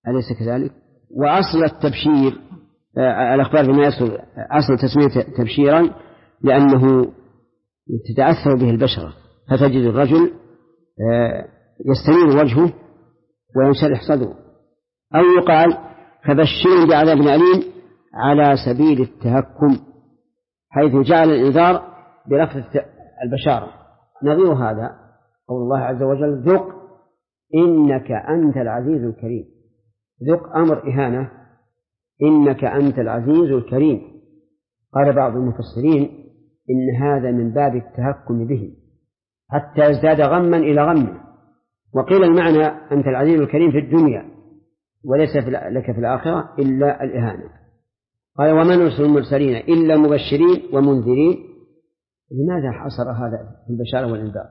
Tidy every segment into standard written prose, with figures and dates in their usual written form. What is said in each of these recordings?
أليس كذلك؟ وأصل التبشير الأخبار بما يصل أصل تسمية تبشيرا لأنه تتأثر به البشرة، فتجد الرجل يستنير وجهه وينشرح صدره. أو يقال فبشروا بعذاب أليم على سبيل التهكم، حيث جعل الإنذار برفض البشارة. نظير هذا قول الله عز وجل ذق إنك أنت العزيز الكريم. ذق أمر إهانة، إنك أنت العزيز الكريم. قال بعض المفسرين إن هذا من باب التهكم به حتى يزداد غما إلى غمه. وقيل المعنى أنت العزيز الكريم في الدنيا وليس لك في الآخرة إلا الإهانة. قال وما نرسل المرسلين إلا مبشرين ومنذرين. لماذا حصر هذا في البشارة والإنذار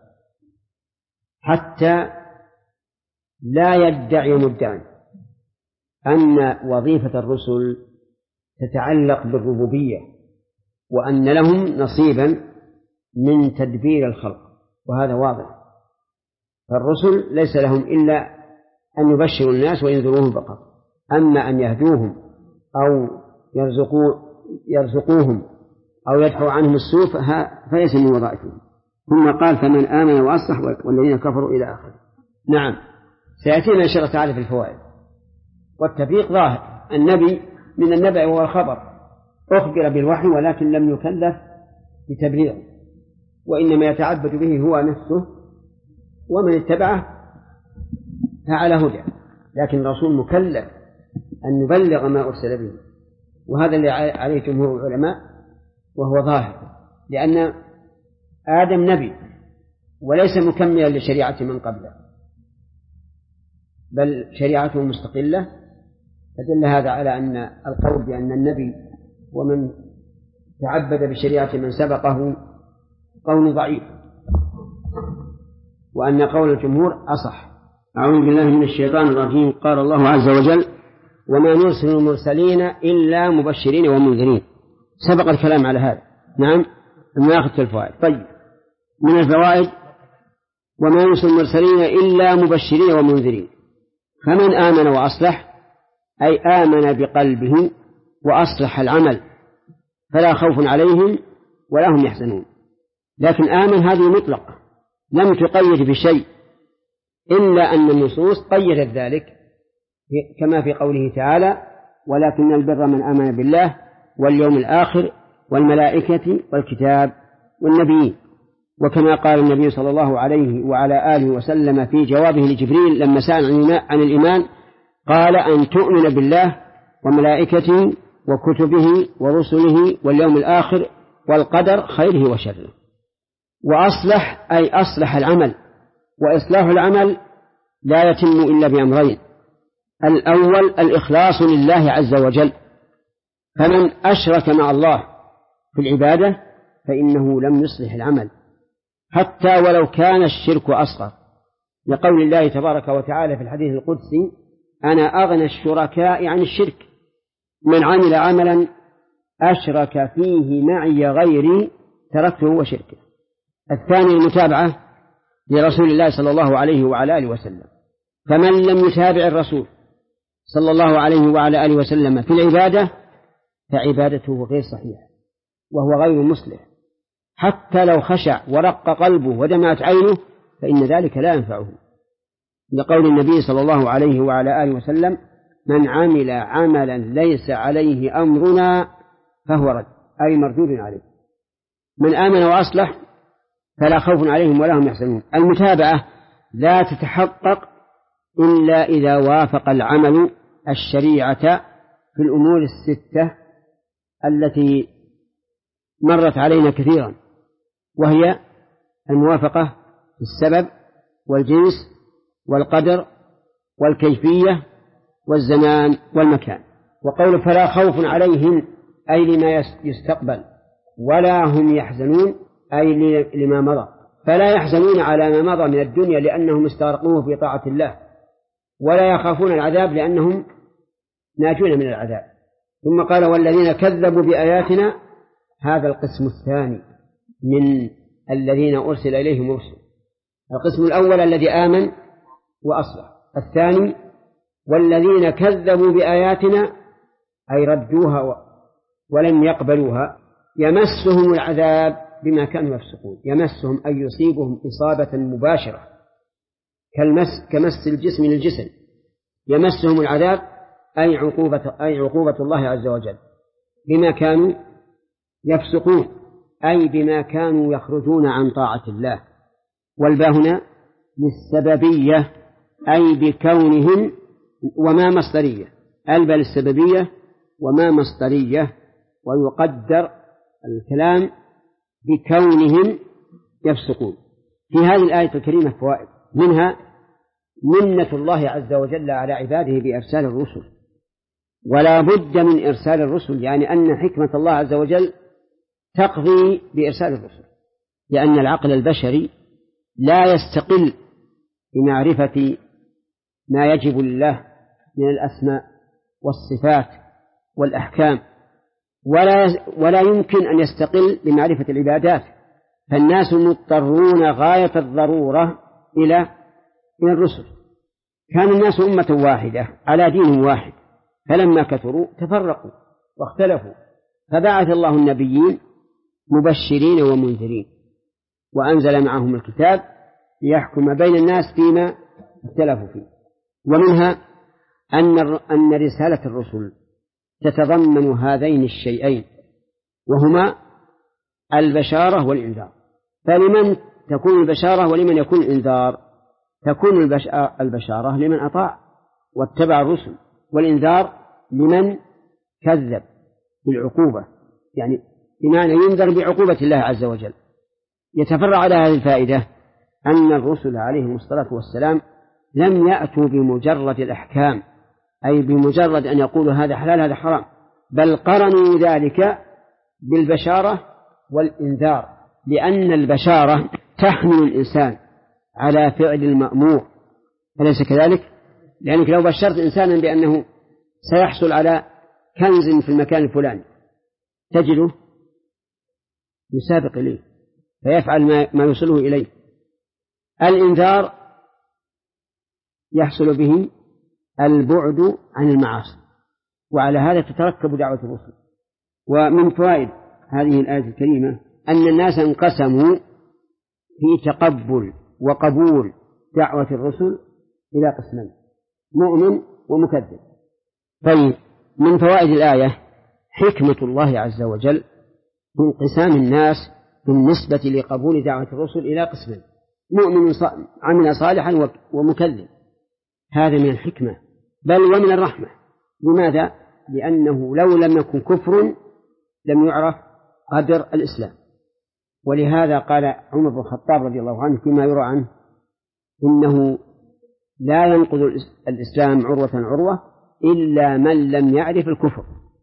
حتى لا يدعي مدعي أن وظيفة الرسل تتعلق بالربوبية وأن لهم نصيبا من تدبير الخلق، وهذا واضح. فالرسل ليس لهم إلا أن يبشروا الناس وينذروهم فقط، أما أن يهدوهم أو يرزقوهم أو يدفعوا عنهم السوء فليس من وظائفهم. ثم قال فمن آمن وأصلح والذين كفروا إلى آخره. نعم سيأتينا إن شاء الله تعالى في الفوائد. والتفريق ظاهر، النبي من النبأ وهو الخبر، أخبر بالوحي ولكن لم يكلف بتبليغه، وإنما يتعبد به هو نفسه ومن اتبعه فعلى هدى، لكن الرسول مكلف أن يبلغ ما أرسل به، وهذا اللي عليه جمهور العلماء وهو ظاهر، لأن آدم نبي وليس مكملا لشريعة من قبله بل شريعته مستقلة. فدل هذا على أن القول بأن النبي ومن تعبد بشريعة من سبقه قول ضعيف، وأن قول الجمهور أصح. أعوذ بالله من الشيطان الرجيم. قال الله عز وجل وما نرسل المرسلين إلا مبشرين ومنذرين. سبق الكلام على هذا. نعم ناخذ الفوائد. طيب من الفوائد وما نرسل المرسلين إلا مبشرين ومنذرين. فمن آمن وأصلح أي آمن بقلبه وأصلح العمل فلا خوف عليهم ولا هم يحزنون. لكن آمن هذه مطلقة لم تقيد بشيء، إلا أن النصوص قيدت ذلك كما في قوله تعالى ولكن البر من آمن بالله واليوم الآخر والملائكة والكتاب والنبيين. وكما قال النبي صلى الله عليه وعلى آله وسلم في جوابه لجبريل لما سأل عن الإيمان قال أن تؤمن بالله وملائكته وكتبه ورسله واليوم الآخر والقدر خيره وشره. وأصلح أي أصلح العمل، وإصلاح العمل لا يتم إلا بأمرين: الأول الإخلاص لله عز وجل، فمن أشرك مع الله في العبادة فإنه لم يصلح العمل حتى ولو كان الشرك أصغر، لقول الله تبارك وتعالى في الحديث القدسي أنا أغنى الشركاء عن الشرك من عمل عملا أشرك فيه معي غيري تركته وشركه. الثاني المتابعة لرسول الله صلى الله عليه وعلى آله وسلم، فمن لم يتابع الرسول صلى الله عليه وعلى آله وسلم في العبادة فعبادته غير صحيحة وهو غير مصلح، حتى لو خشع ورق قلبه ودمعت عينه فإن ذلك لا ينفعه، لقول النبي صلى الله عليه وعلى آله وسلم من عمل عملا ليس عليه أمرنا فهو رد، أي مردود عليه. من آمن وأصلح فلا خوف عليهم ولا هم يحزنون. المتابعة لا تتحقق إلا إذا وافق العمل الشريعة في الأمور الستة التي مرت علينا كثيرا، وهي الموافقة في السبب والجنس والقدر والكيفية والزمان والمكان. وقول فلا خوف عليهم أي لما يستقبل، ولا هم يحزنون أي لما مضى، فلا يحزنون على ما مضى من الدنيا لأنهم استغرقوه في طاعة الله، ولا يخافون العذاب لأنهم ناجون من العذاب. ثم قال والذين كذبوا بآياتنا، هذا القسم الثاني من الذين أرسل إليهم رسل. القسم الأول الذي آمن وأصلح، الثاني والذين كذبوا بآياتنا أي ردوها ولم يقبلوها يمسهم العذاب بما كانوا يفسقون. يمسهم أي يصيبهم إصابة مباشرة كمس الجسم للجسم. يمسهم العذاب أي عقوبة الله عز وجل بما كانوا يفسقون، أي بما كانوا يخرجون عن طاعة الله. والباء هنا للسببية أي بكونهم، وما مصدرية، الباء للسببية وما مصدرية، ويقدر الكلام بكونهم يفسقون. في هذه الآية الكريمة فوائد، منها منة الله عز وجل على عباده بإرسال الرسل، ولا بد من إرسال الرسل، يعني أن حكمة الله عز وجل تقضي بإرسال الرسل، لأن العقل البشري لا يستقل بمعرفة ما يجب لله من الأسماء والصفات والأحكام، ولا يمكن أن يستقل بمعرفة العبادات، فالناس مضطرون غاية الضرورة إلى الرسل. كان الناس أمة واحدة على دين واحد، فلما كثروا تفرقوا واختلفوا، فبعث الله النبيين مبشرين ومنذرين، وأنزل معهم الكتاب ليحكم بين الناس فيما اختلفوا فيه. ومنها أن رسالة الرسل تتضمن هذين الشيئين، وهما البشارة والإنذار. فلمن تكون البشارة ولمن يكون الإنذار؟ تكون البشارة لمن أطاع واتبع الرسل، والإنذار لمن كذب بالعقوبة، يعني بمعنى ينذر بعقوبة الله عز وجل. يتفرع على هذه الفائدة أن الرسل عليهم الصلاة والسلام لم يأتوا بمجرد الأحكام، أي بمجرد أن يقولوا هذا حلال هذا حرام، بل قرنوا ذلك بالبشارة والإنذار، لأن البشارة تحمل الإنسان على فعل المأمور، أليس كذلك؟ لأنك لو بشرت إنسانا بأنه سيحصل على كنز في المكان الفلاني تجده يسابق إليه فيفعل ما يوصله إليه. الإنذار يحصل به البعد عن المعاصي، وعلى هذا تتركب دعوة الرسل. ومن فوائد هذه الآية الكريمة أن الناس انقسموا في تقبل وقبول دعوة الرسل إلى قسمين، مؤمن ومكذب. طيب، من فوائد الآية حكمة الله عز وجل في انقسام الناس بالنسبة لقبول دعوة الرسل إلى قسمين، مؤمن عمل صالحا ومكذب. هذا من الحكمة بل ومن الرحمة. لماذا؟ لأنه لو لم يكن كفر لم يعرف قدر الإسلام. ولهذا قال عمر بن الخطاب رضي الله عنه فيما يروى عنه إنه لا ينقض الإسلام عروة عروة إلا من لم يعرف الكفر.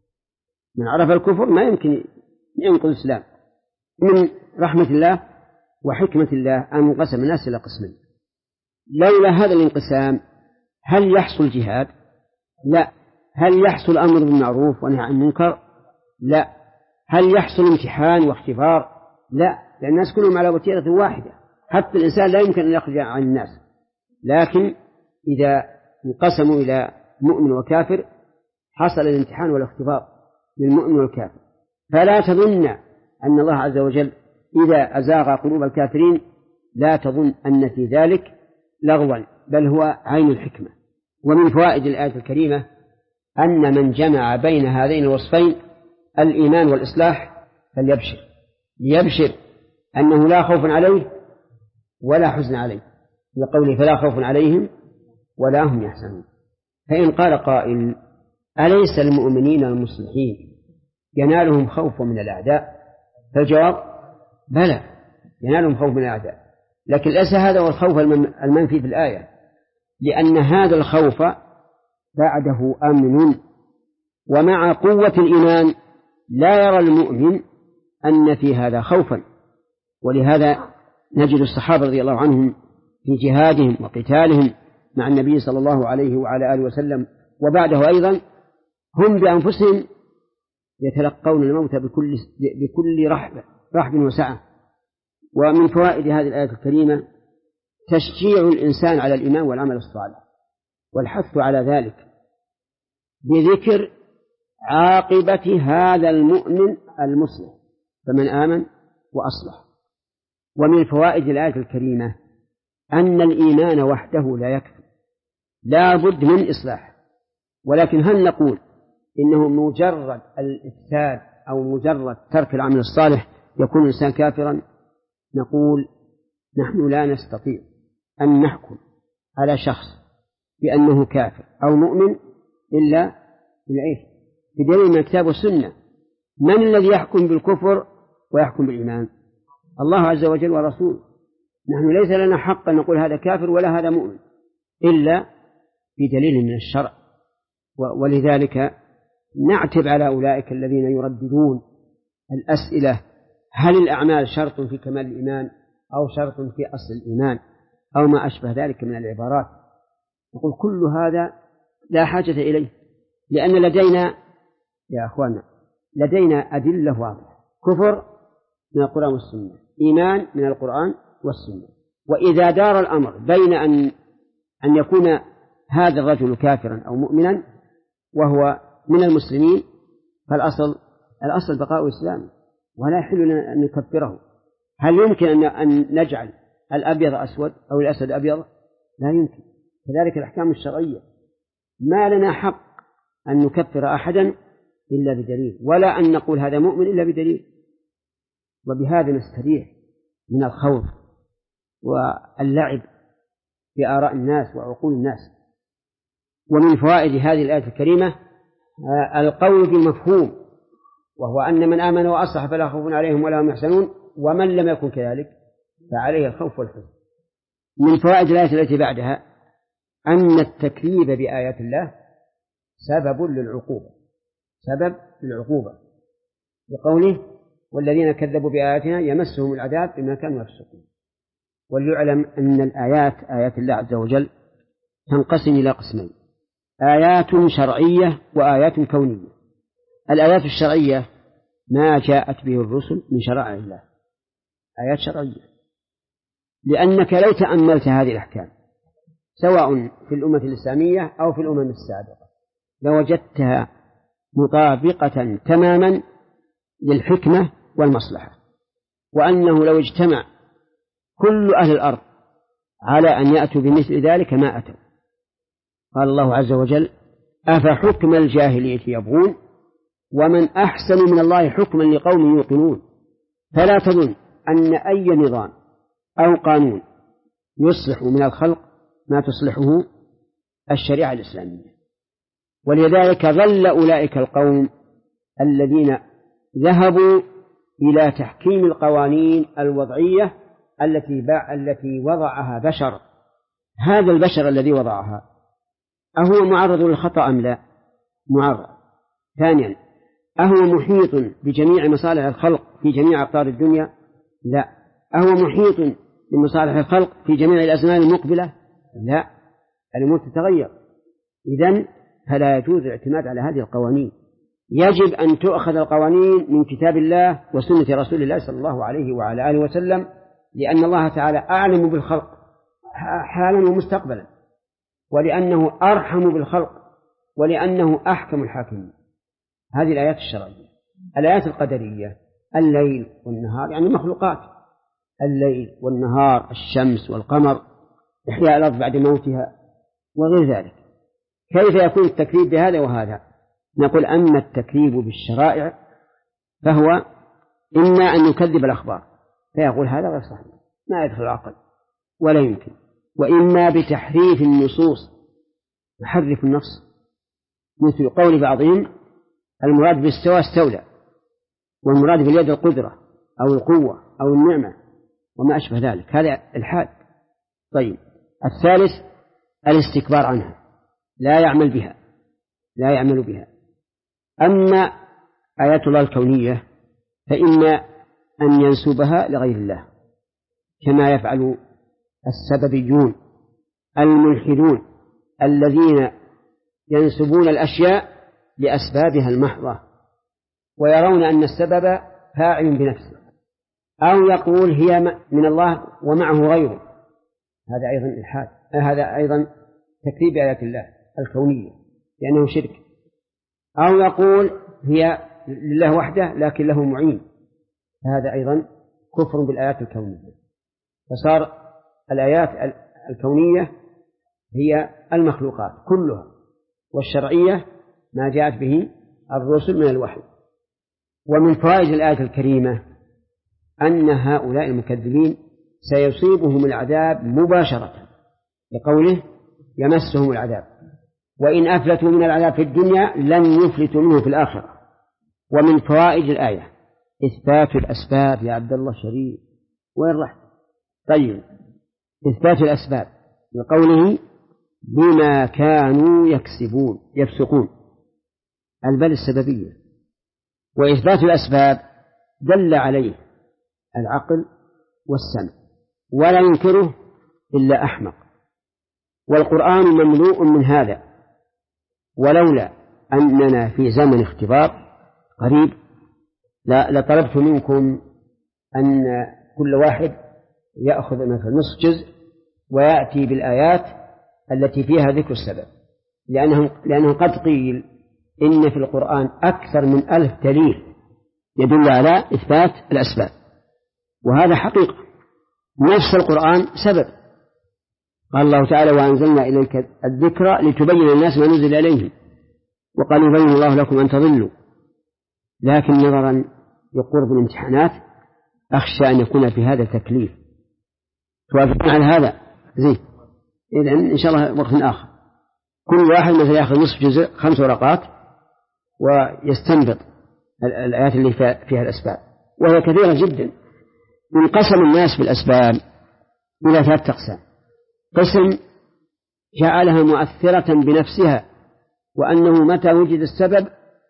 من عرف الكفر ما يمكن ينقض الإسلام. من رحمة الله وحكمة الله أن انقسم الناس إلى قسمين. لولا هذا الانقسام هل يحصل جهاد؟ لا. هل يحصل أمر بالمعروف ونهي عن المنكر؟ لا. هل يحصل امتحان واختبار؟ لا، لأن الناس كلهم على وتيرة واحدة، حتى الإنسان لا يمكن أن يخرج عن الناس. لكن إذا انقسموا إلى مؤمن وكافر حصل الامتحان والاختبار للمؤمن والكافر. فلا تظن أن الله عز وجل إذا أزاغ قلوب الكافرين لا تظن أن في ذلك لغوا، بل هو عين الحكمة. ومن فوائد الآية الكريمة أن من جمع بين هذين الوصفين الإيمان والإصلاح فليبشر، ليبشر أنه لا خوف عليه ولا حزن عليه، لقوله فلا خوف عليهم ولا هم يحزنون. فإن قال قائل أليس المؤمنين المصلحين ينالهم خوف من الأعداء؟ فالجواب بلى، ينالهم خوف من الأعداء، لكن ليس هذا هو الخوف المنفي في الآية، لأن هذا الخوف بعده أمن، ومع قوة الإيمان لا يرى المؤمن أن في هذا خوفا. ولهذا نجد الصحابة رضي الله عنهم في جهادهم وقتالهم مع النبي صلى الله عليه وعلى آله وسلم وبعده أيضا هم بأنفسهم يتلقون الموت بكل رحب وسعة. ومن فوائد هذه الآية الكريمة تشجيع الإنسان على الإيمان والعمل الصالح، والحث على ذلك بذكر عاقبة هذا المؤمن المصلح، فمن آمن وأصلح. ومن فوائد الآية الكريمة أن الإيمان وحده لا يكفي، لا بد من إصلاح. ولكن هل نقول إنه مجرد الإفساد أو مجرد ترك العمل الصالح يكون الإنسان كافرا؟ نقول نحن لا نستطيع أن نحكم على شخص بأنه كافر أو مؤمن إلا بدليل من الكتاب والسنة. من الذي يحكم بالكفر ويحكم بالإيمان؟ الله عز وجل ورسوله. نحن ليس لنا حق أن نقول هذا كافر ولا هذا مؤمن إلا بدليل من الشرع. ولذلك نعتب على أولئك الذين يرددون الأسئلة: هل الأعمال شرط في كمال الإيمان أو شرط في أصل الإيمان أو ما أشبه ذلك من العبارات؟ نقول كل هذا لا حاجة إليه، لأن لدينا يا أخوانا أدلة واضحة: كفر من القرآن والسنة، إيمان من القرآن والسنة. وإذا دار الأمر بين أن يكون هذا الرجل كافرا أو مؤمنا وهو من المسلمين، فالأصل بقاء إسلامه ولا يحل لنا أن نكفره. هل يمكن أن نجعل الأبيض أسود أو الأسود أبيض؟ لا يمكن. كذلك الأحكام الشرعية ما لنا حق أن نكفر أحدا إلا بدليل، ولا أن نقول هذا مؤمن إلا بدليل. وبهذا نستريح من الخوض واللعب بآراء الناس وعقول الناس. ومن فوائد هذه الآية الكريمة القول بالمفهوم، وهو أن من آمن وأصلح فلا خوف عليهم ولا هم يحزنون، ومن لم يكن كذلك فعليه الخوف والحزن. من فوائد الآية التي بعدها أن التكذيب بآيات الله سبب للعقوبة بقوله: والذين كذبوا بآياتنا يمسهم العذاب بما كانوا يفسقون. وليعلم أن آيات الله عز وجل تنقسم إلى قسمين: آيات شرعية وآيات كونية. الآيات الشرعية ما جاءت به الرسل من شرائع الله، آيات شرعية، لأنك لو تأملت هذه الأحكام سواء في الأمة الإسلامية أو في الأمم السابقة لوجدتها مطابقة تماما للحكمة والمصلحة، وأنه لو اجتمع كل أهل الأرض على أن يأتوا بمثل ذلك ما أتوا. قال الله عز وجل: أفحكم الجاهلية يبغون ومن أحسن من الله حكما لقوم يوقنون. فلا تظن أن أي نظام أو قانون يصلح من الخلق ما تصلحه الشريعة الإسلامية. ولذلك ظل أولئك القوم الذين ذهبوا إلى تحكيم القوانين الوضعية التي وضعها بشر. هذا البشر الذي وضعها أهو معرض للخطأ أم لا؟ معرض. ثانيا، أهو محيط بجميع مصالح الخلق في جميع أقطار الدنيا؟ لا. أهو محيط بمصالح الخلق في جميع الأزمان المقبلة؟ لا، الأمور تتغير. إذن فلا يجوز الاعتماد على هذه القوانين. يجب أن تؤخذ القوانين من كتاب الله وسنة رسول الله صلى الله عليه وعلى آله وسلم، لأن الله تعالى أعلم بالخلق حالا ومستقبلا، ولأنه أرحم بالخلق، ولأنه أحكم الحاكمين. هذه الآيات الشرعية. الآيات القدرية: الليل والنهار، يعني مخلوقات، الليل والنهار، الشمس والقمر، إحياء الأرض بعد موتها وغير ذلك. كيف يكون التكذيب بهذا وهذا؟ نقول: أما التكذيب بالشرائع فهو إما أن يكذب الأخبار فيقول هذا غير صحيح ما يدخل العقل ولا يمكن، وإما بتحريف النصوص، يحرف النص، مثل قول بعضهم المراد باستوى استولى، والمراد باليد القدرة أو القوة أو النعمة وما أشبه ذلك، هذا الحاد. طيب، الثالث الاستكبار عنها، لا يعمل بها. أما آيات الله الكونية فإما أن ينسبها لغير الله كما يفعل السببيون الملحدون الذين ينسبون الأشياء لأسبابها المحضة ويرون أن السبب فاعل بنفسه، أو يقول هي من الله ومعه غيره. هذا أيضا إلحاد، هذا أيضا تكذيب آيات الله الكونية لأنه شرك، أو يقول هي لله وحده لكن له معين، هذا أيضا كفر بالآيات الكونية. فصار الآيات الكونية هي المخلوقات كلها، والشرعية ما جاءت به الرسل من الوحي. ومن فوائد الآية الكريمة أن هؤلاء المكذبين سيصيبهم العذاب مباشرة، لقوله يمسهم العذاب، وإن أفلتوا من العذاب في الدنيا لن يفلتوا منه في الآخرة. ومن فوائد الآية إثبات الأسباب. يا عبد الله شريف وين رحت؟ طيب، إثبات الأسباب لقوله بما كانوا يفسقون البل السببية، وإثبات الأسباب دل عليه العقل والسمع ولا ينكره إلا أحمق، والقرآن مملوء من هذا. ولولا أننا في زمن اختبار قريب لطلبت منكم أن كل واحد يأخذ مثلا نصف جزء ويأتي بالآيات التي فيها ذكر السبب، لأنه قد قيل إن في القرآن أكثر من 1000 دليل يدل على إثبات الأسباب، وهذا حقيقة. نفس القرآن سبب، قال الله تعالى وأنزلنا إليك الذكر لتبين الناس ما نزل إليهم، وقال يبين الله لكم أن تضلوا. لكن نظرا لقرب الامتحانات أخشى أن يكون في هذا تكليف. توافقون على هذا؟ زين، إذن إن شاء الله وقت آخر كل واحد مثلا يأخذ نصف جزء 5 ورقات ويستنبط الآيات اللي فيها الأسباب، وهي كثيرة جدا. انقسم الناس بالأسباب إلى 3 أقسام: قسم جعلها مؤثرة بنفسها، وأنه متى وجد السبب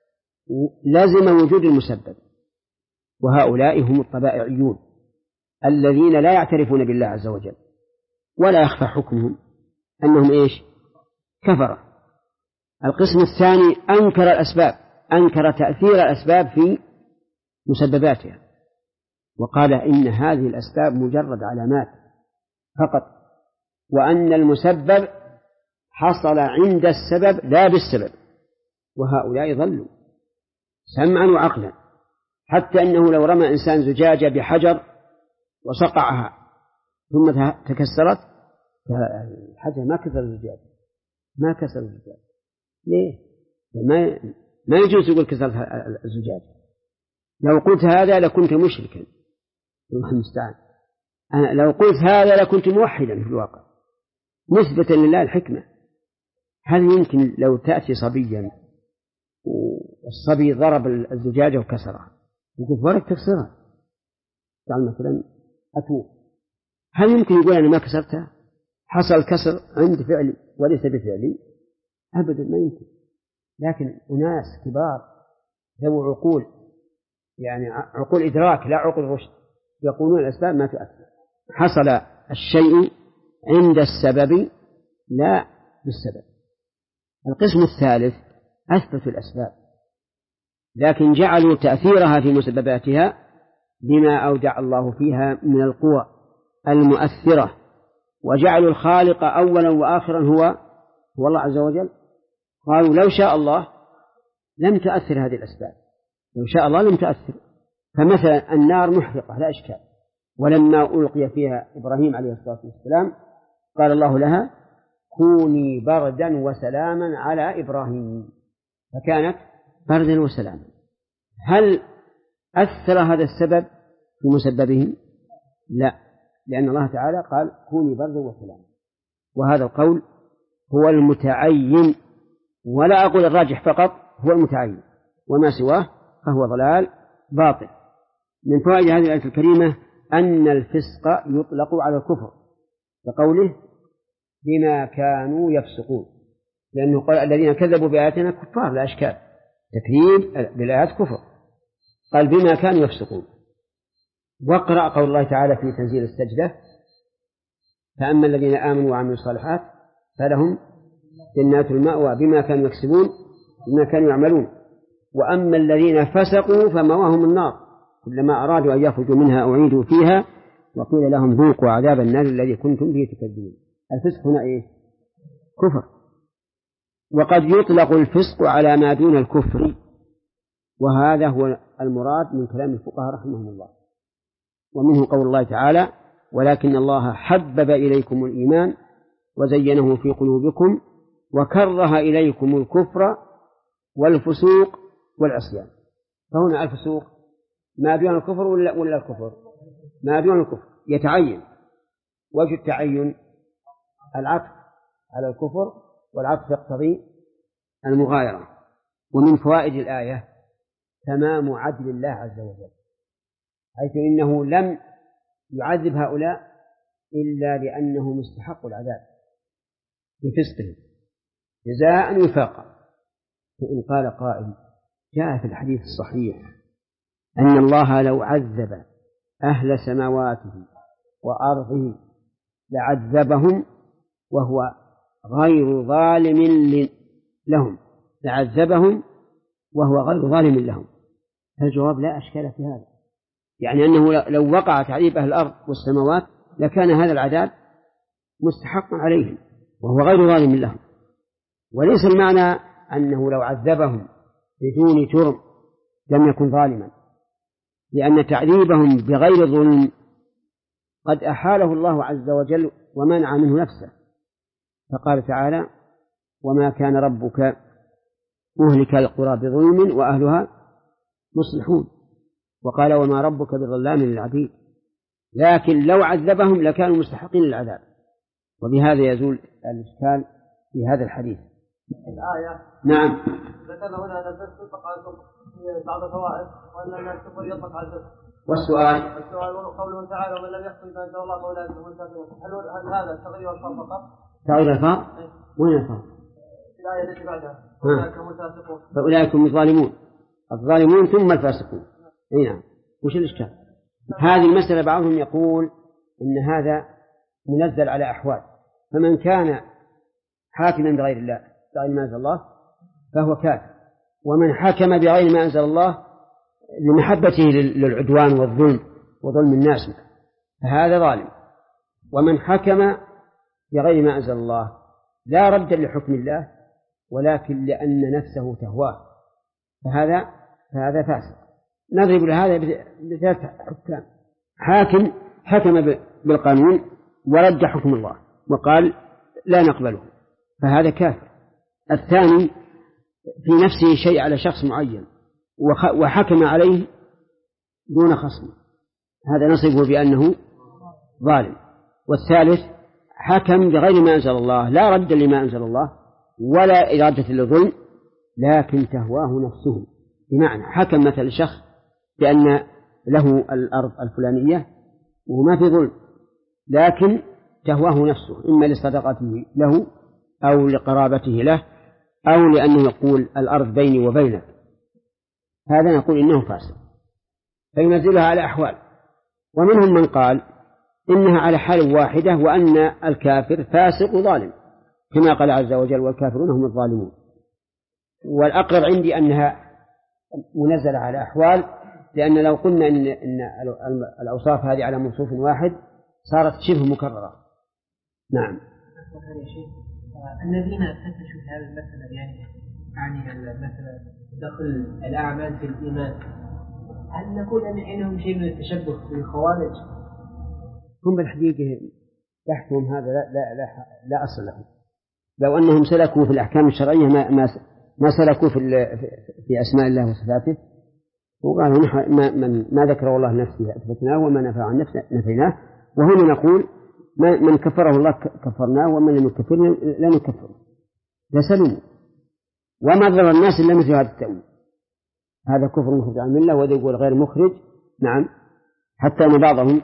لازم وجود المسبب، وهؤلاء هم الطبائعيون الذين لا يعترفون بالله عز وجل، ولا يخفى حكمهم أنهم كفرة. القسم الثاني أنكر الأسباب، أنكر تأثير الأسباب في مسبباتها، وقال إن هذه الأسباب مجرد علامات فقط، وأن المسبب حصل عند السبب لا بالسبب. وهؤلاء ضلوا سمعا وعقلا، حتى أنه لو رمى إنسان زجاجة بحجر وصقعها ثم تكسرت، الحجر ما كسر الزجاجة، ما كسر الزجاجة. ليه؟ ما يجوز يقول كسر الزجاجة. لو قلت هذا لكنت مشركا، الله المستعان. أنا لو قلت هذا لكنت موحدا في الواقع نسبة لله الحكمة. هل يمكن لو تأتي صبيا والصبي ضرب الزجاجة وكسرها وقلت ولك تكسرها، قال مثلا أتوب، هل يمكن يقول أنا ما كسرتها؟ حصل كسر عند فعلي وليس بفعلي؟ أبدا ما يمكن. لكن أناس كبار ذو عقول، يعني عقول إدراك لا عقول رشد، يقولون الأسباب ما تؤثر، حصل الشيء عند السبب لا بالسبب. القسم الثالث أثبتوا الأسباب لكن جعلوا تأثيرها في مسبباتها بما أودع الله فيها من القوى المؤثرة، وجعلوا الخالق أولا وآخرا هو الله عز وجل. قالوا لو شاء الله لم تؤثر هذه الأسباب، لو شاء الله لم تؤثر. فمثلا النار محرقة لا إشكال، ولما ألقي فيها إبراهيم عليه الصلاة والسلام قال الله لها كوني بردا وسلاما على إبراهيم، فكانت بردا وسلاما. هل أثر هذا السبب في مسببه؟ لا، لأن الله تعالى قال كوني بردا وسلاما، وهذا القول هو المتعين، ولا أقول الراجح فقط، هو المتعين، وما سواه فهو ضلال باطل. من فوائد هذه الآية الكريمة أن الفسق يطلق على الكفر، كقوله بما كانوا يفسقون، لأنه قال الذين كذبوا بآياتنا كفار لا أشكال، تكذيب بالآيات كفر، قال بما كانوا يفسقون. واقرأ قول الله تعالى في تنزيل السجدة فأما الذين آمنوا وعملوا الصالحات فلهم جنات المأوى بما كانوا يكسبون بما كانوا يعملون، وأما الذين فسقوا فمأواهم النار كلما أرادوا أن يخرجوا منها أعيدوا فيها وقيل لهم ذوقوا عذاب النار الذي كنتم به تكذبون. الفسق هنا كفر. وقد يطلق الفسق على ما دون الكفر، وهذا هو المراد من كلام الفقهاء رحمهم الله. ومنه قول الله تعالى: ولكن الله حبب إليكم الإيمان وزينه في قلوبكم وكره إليكم الكفر والفسوق والعصيان. فهنا الفسوق ما دون الكفر ولا الكفر؟ ما دون الكفر يتعين. وجه التعين العطف على الكفر، والعطف يقتضي المغايرة. ومن فوائد الآية تمام عدل الله عز وجل، حيث إنه لم يعذب هؤلاء إلا لأنهم استحقوا العذاب بفسقهم جزاء وفاقا. فإن قال قائل: جاء في الحديث الصحيح أن الله لو عذب أهل سماواته وأرضه لعذبهم وهو غير ظالم لهم، لعذبهم وهو غير ظالم لهم. الجواب: لا أشكال في هذا، يعني أنه لو وقع تعذيب أهل الأرض والسماوات لكان هذا العذاب مستحقا عليهم وهو غير ظالم لهم. وليس المعنى أنه لو عذبهم بدون جرم لم يكن ظالما، لأن تعذيبهم بغير ظلم قد أحاله الله عز وجل ومنع منه نفسه. فقال تعالى: وما كان ربك مهلك القرى بظلم وأهلها مصلحون. وقال: وما ربك بظلام للعبيد. لكن لو عذبهم لكانوا مستحقين للعذاب. وبهذا يزول الإشكال في هذا الحديث. الآية نعم. ذكرنا هنا أن الفسق يطلق على الكفر في بعض الفوائد، وأن الكفر يطلق على الفسق. والسؤال قوله تعالى: ومن لم يحكم بما أنزل الله فأولئك هم الكافرون. هل هذا تغيير الفاظ فقط؟ تغيير الفاظ؟ وين الفاظ؟ الآية التي بعدها: فأولئك هم الفاسقون. فأولئك هم الظالمون، الظالمون ثم الفاسقون. نعم. وش الإشكال؟ هذه المسألة بعضهم يقول إن هذا منزل على أحوال، فمن كان حاكما بغير الله بغير ما أنزل الله فهو كافر، ومن حكم بغير ما أنزل الله لمحبته للعدوان والظلم وظلم الناس فهذا ظالم. ومن حكم بغير ما أنزل الله لا رد لحكم الله ولكن لأن نفسه تهواه فهذا فاسق. نضرب لهذا بثلاث حكام: حاكم حكم بالقانون ورد حكم الله وقال لا نقبله فهذا كافر. الثاني في نفسه شيء على شخص معين وحكم عليه دون خصم، هذا نصفه بأنه ظالم. والثالث حكم بغير ما أنزل الله، لا رد لما أنزل الله ولا إرادة للظلم لكن تهواه نفسه، بمعنى حكم مثل شخص بأن له الأرض الفلانية وما في ظلم لكن تهواه نفسه، إما لصدقته له أو لقرابته له أو لأنه يقول الأرض بيني وبينك، هذا نقول إنه فاسق فينزلها على أحوال. ومنهم من قال إنها على حال واحدة وأن الكافر فاسق ظالم كما قال عز وجل: والكافرون هم الظالمون. والأقرب عندي أنها منزلة على أحوال، لأن لو قلنا إن الأوصاف هذه على موصوف واحد صارت شبه مكررة. نعم. الذين فتشوا في هذا المسألة يعني مثلا دخل الأعمال في الإيمان، هل نقول أن عندهم شيء من التشبه في الخوارج؟ هم بالحقيقة بحثهم هذا لا أصل له. لو أنهم سلكوا في الأحكام الشرعية ما سلكوا في أسماء الله وصفاته، وقالوا ما ذكره الله نفسه أثبتناه وما نفى عن نفسه نفيناه. وهنا نقول من كفره الله كفرناه ومن لم يكفرنا لا نكفره، فسلموا. وما ضر الناس إلا مثل هذا التأويل، هذا كفر مخرج عن الملة وهذا يقول غير مخرج. نعم. حتى أن بعضهم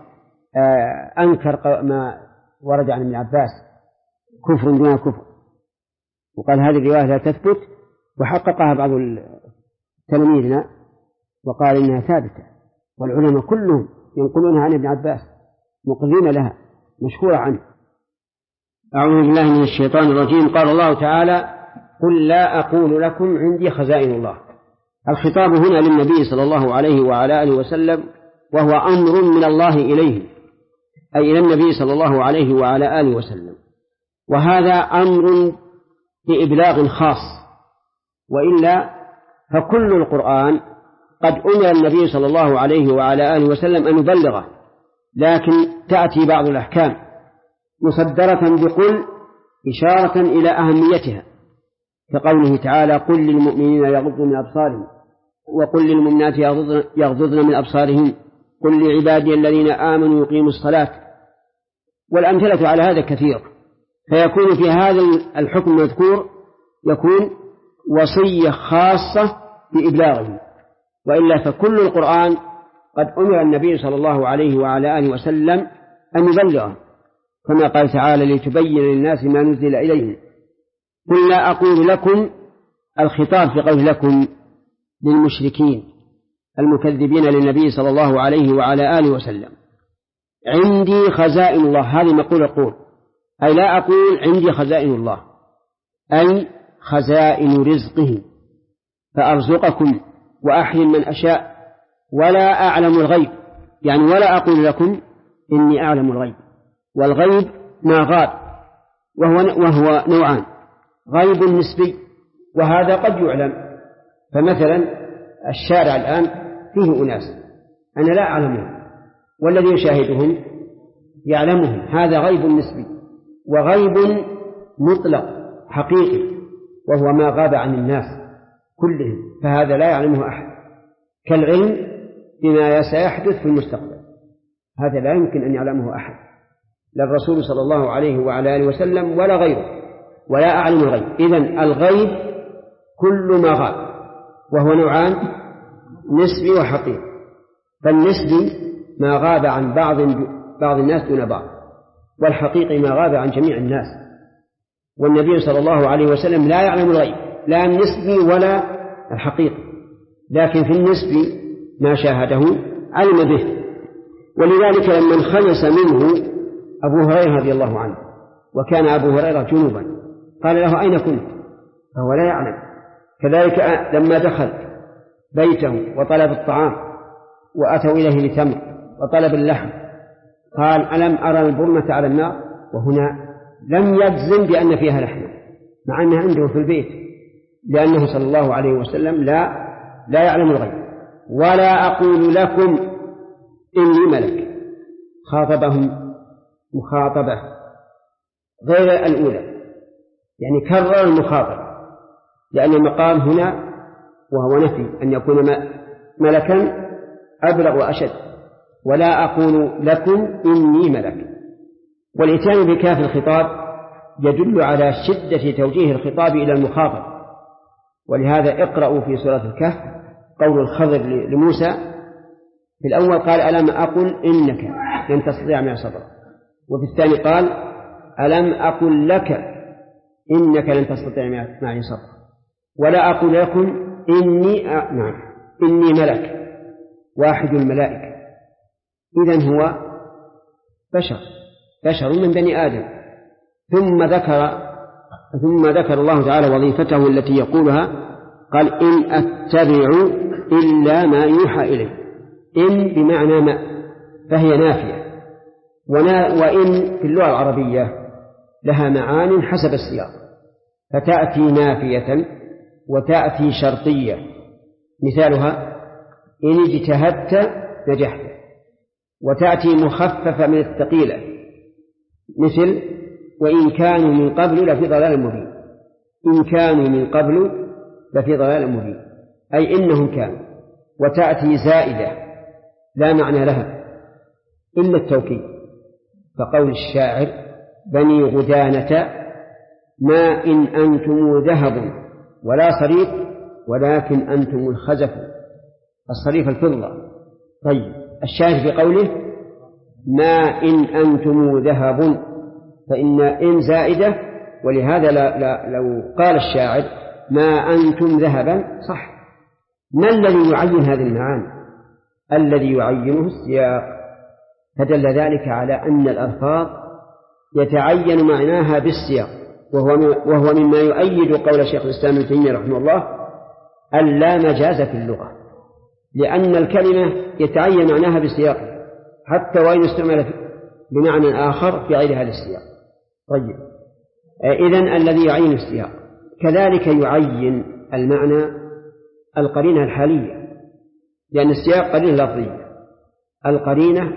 أنكر ما ورد عن ابن عباس كفر دون كفر، وقال هذه الرواية لا تثبت، وحققها بعض تلاميذنا وقال إنها ثابتة، والعلماء كلهم ينقلونها عن ابن عباس مقرين لها مشهورة عنه. أعوذ بالله من الشيطان الرجيم. قال الله تعالى: قل لا أقول لكم عندي خزائن الله. الخطاب هنا للنبي صلى الله عليه وعلى آله وسلم، وهو أمر من الله إليه أي إلى النبي صلى الله عليه وعلى آله وسلم. وهذا أمر بإبلاغ خاص، وإلا فكل القرآن قد أمر النبي صلى الله عليه وعلى آله وسلم أن يبلغه، لكن تأتي بعض الأحكام مصدرة بقل إشارة إلى أهميتها، كقوله تعالى: قل للمؤمنين يغضوا من أبصارهم وقل للمؤمنات يغضضن من أبصارهن قل لعبادي الذين آمنوا يقيموا الصلاة. والأمثلة على هذا كثير، فيكون في هذا الحكم المذكور يكون وصية خاصة بإبلاغه، وإلا فكل القرآن قد أمر النبي صلى الله عليه وعلى آله وسلم أن يبلغه، كما قال تعالى: لتبين للناس ما نزل إليهم. قل لا أقول لكم، الخطاب في قول لكم للمشركين المكذبين للنبي صلى الله عليه وعلى آله وسلم. عندي خزائن الله، هذه مقولة قول، أي لا أقول عندي خزائن الله، أي خزائن رزقه، فأرزقكم وأحيي من أشاء ولا أعلم الغيب، يعني ولا أقول لكم إني أعلم الغيب. والغيب ما غاب، وهو نوعان: غيب نسبي، وهذا قد يعلم. فمثلا الشارع الآن فيه أناس أنا لا أعلمهم، والذي يشاهدهم يعلمهم، هذا غيب نسبي. وغيب مطلق حقيقي، وهو ما غاب عن الناس كلهم، فهذا لا يعلمه أحد، كالعلم بما سيحدث في المستقبل، هذا لا يمكن أن يعلمه أحد، لا الرسول صلى الله عليه وعلى آله وسلم ولا غيره، ولا أعلم الغيب. إذن الغيب كل ما غاب، وهو نوعان: نسبي وحقيقي. فالنسبي ما غاب عن بعض الناس دون بعض، والحقيقي ما غاب عن جميع الناس. والنبي صلى الله عليه وسلم لا يعلم الغيب، لا النسبي ولا الحقيقي، لكن في النسبي ما شاهده علم به. ولذلك لما انخلص منه أبو هريرة رضي الله عنه، وكان أبو هريرة جنوبا، قال له: أين كنت؟ فهو لا يعلم. كذلك لما دخل بيته وطلب الطعام وأتوا إليه لتمر وطلب اللحم، قال: ألم أرى البرمة على النار؟ وهنا لم يجزم بأن فيها لحم، مع أنها عنده في البيت، لأنه صلى الله عليه وسلم لا يعلم الغيب. ولا أقول لكم إني ملك، خاطبهم مخاطبة غير الأولى، يعني كرر المخاطبة، لأن المقام هنا وهو نفي أن يكون ملكا أبلغ وأشد. ولا أقول لكم إني ملك. والإتيان بكاف الخطاب يدل على شدة توجيه الخطاب إلى المخاطب، ولهذا اقرأوا في سورة الكهف قول الخضر لموسى في الأول قال: ألم أقل إنك لن تستطيع معي صبرا، وفي الثاني قال: ألم أقل لك إنك لن تستطيع معي صبرا. ولا أقول لكم إني ملك واحد الملائكة. إذن هو بشر من بني آدم. ثم ذكر الله تعالى وظيفته التي يقولها، قال: إن أتبع إلا ما يوحى إليه. إن بمعنى ما، فهي نافية، وإن في اللغة العربية لها معان حسب السياق، فتأتي نافية وتأتي شرطية. مثالها: إن اجتهدت نجحت. وتأتي مخففة من الثقيلة، مثل: وإن كانوا من قبل لفي ضلال مبين. إن كانوا من قبل لفي ضلال مبين، أي إنهم كانوا. وتأتي زائدة لا معنى لها إلا التوكيد، فقول الشاعر: بني غدانة ما إن أنتم ذهب ولا صريف ولكن أنتم الخزف. الصريف الفضة. طيب، الشاهد في قوله: ما إن أنتم ذهب، فإن إن زائدة، ولهذا لو قال الشاعر ما أنتم ذهبا صح. ما الذي يعين هذه المعاني؟ الذي يعينه السياق، فدل ذلك على أن الألفاظ يتعين معناها بالسياق، وهو مما يؤيد قول شيخ الإسلام ابن تيمية رحمه الله: ألا مجاز في اللغة، لأن الكلمة يتعين معناها بالسياق حتى وإن استعمل بمعنى آخر في غير هذا السياق. طيب، إذن الذي يعين السياق. كذلك يعين المعنى القرينة الحالية، لأن السياق قرينة لفظية. القرينة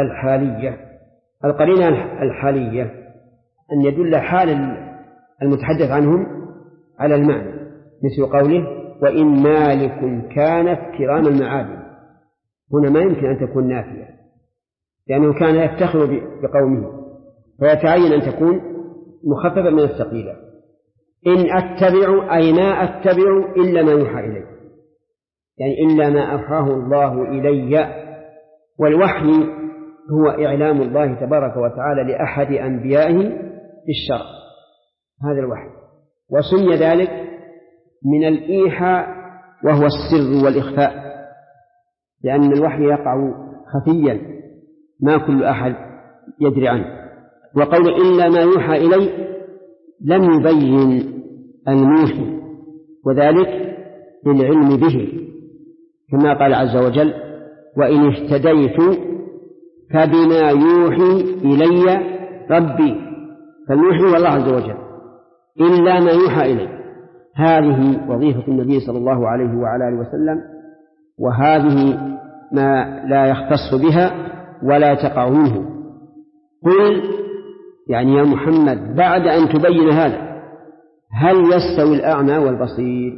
الحالية أن يدل حال المتحدث عنهم على المعنى، مثل قوله وإن مالك كانت كرام المعادن. هنا ما يمكن أن تكون نافية، لأنه كان يفتخر بقومه، فيتعين أن تكون مخففة من الثقيلة. إن أتبع أي ما أتبع إلا ما يوحى إلي، يعني إلا ما أوحاه الله إلي. والوحي هو إعلام الله تبارك وتعالى لأحد أنبيائه بالشرع، هذا الوحي. وسمي ذلك من الإيحاء وهو السر والإخفاء، لأن الوحي يقع خفيا ما كل أحد يدري عنه. وقول إلا ما يوحى إلي لم يبين الموحي، وذلك للعلم به، كما قال عز وجل وإن اهتديت فبما يوحي إلي ربي، فالموحي هو الله عز وجل. إلا ما يوحى إلي، هذه وظيفة النبي صلى الله عليه وعلى آله وسلم، وهذه ما لا يختص بها ولا تقع منه. قل يعني يا محمد بعد أن تبين هذا، هل يستوي الأعمى والبصير؟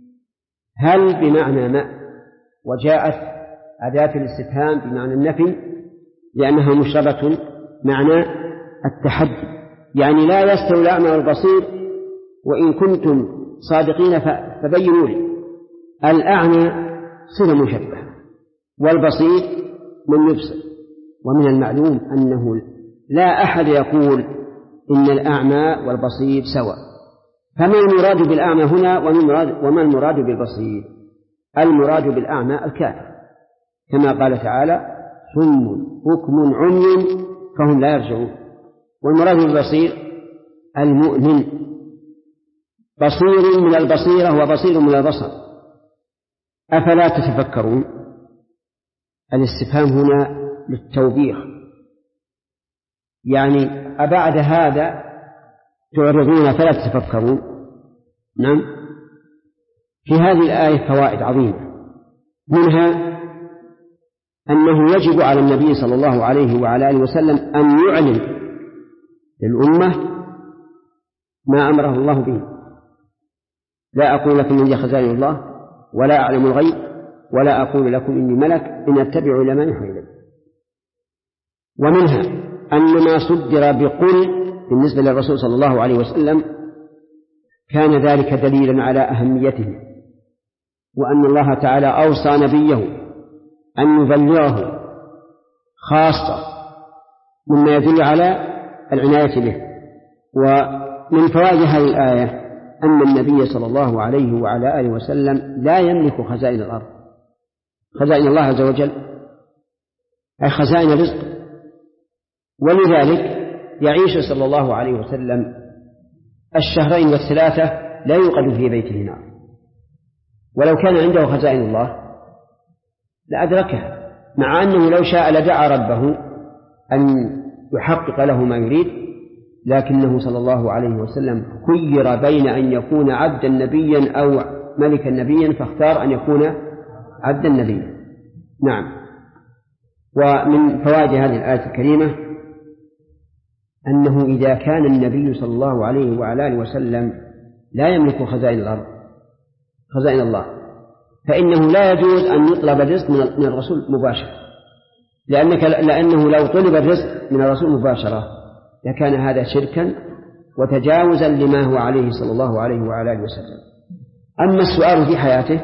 هل بمعنى ما، وجاءت أداة الاستفهام بمعنى النفي لأنها مشربة معنى التحدي، يعني لا يستوي الأعمى والبصير، وإن كنتم صادقين فبينوا لي. الأعمى صلة مشبهة، والبصير من يبصر، ومن المعلوم أنه لا أحد يقول إن الأعمى والبصير سواء. فما المراد بالأعمى هنا وما المراد بالبصير؟ المراد بالأعمى الكافر، كما قال تعالى صم بكم عمي فهم لا يرجعون. والمراد بالبصير المؤمن، بصير من البصيرة وبصير من البصر. أفلا تتفكرون؟ الاستفهام هنا للتوبيخ، يعني أبعد هذا تعرضون فلا تتفكرون؟ نعم. في هذه الآية فوائد عظيمة، منها أنه يجب على النبي صلى الله عليه وعلى آله وسلم أن يعلن للأمة ما أمره الله به. لا أقول لكم عندي خزائن الله ولا أعلم الغيب ولا أقول لكم إني ملك إن أتبع إلى ما يوحى إلي. ومنها أن ما صدر بقل بالنسبة للرسول صلى الله عليه وسلم كان ذلك دليلا على أهميته، وأن الله تعالى أوصى نبيه أن يبلغه خاصة مما يدل على العناية به. ومن فوائد هذه الآية أن النبي صلى الله عليه وعلى آله وسلم لا يملك خزائن الأرض، خزائن الله عز وجل أي خزائن الرزق، ولذلك يعيش صلى الله عليه وسلم الشهرين والثلاثة لا يوقد في بيته نار، ولو كان عنده خزائن الله لأدركها، مع أنه لو شاء لدعا ربه أن يحقق له ما يريد، لكنه صلى الله عليه وسلم خير بين أن يكون عبدا نبيا أو ملكا نبيا، فاختار أن يكون عبدا نبيا. نعم. ومن فوائد هذه الآية الكريمة أنه إذا كان النبي صلى الله عليه وعلى آله وسلم لا يملك خزائن الأرض خزائن الله، فإنه لا يجوز أن يطلب الرزق من الرسول مباشرة، لأنه لو طلب الرزق من الرسول مباشرة لكان هذا شركا وتجاوزا لما هو عليه صلى الله عليه وعلى آله وسلم. أما السؤال في حياته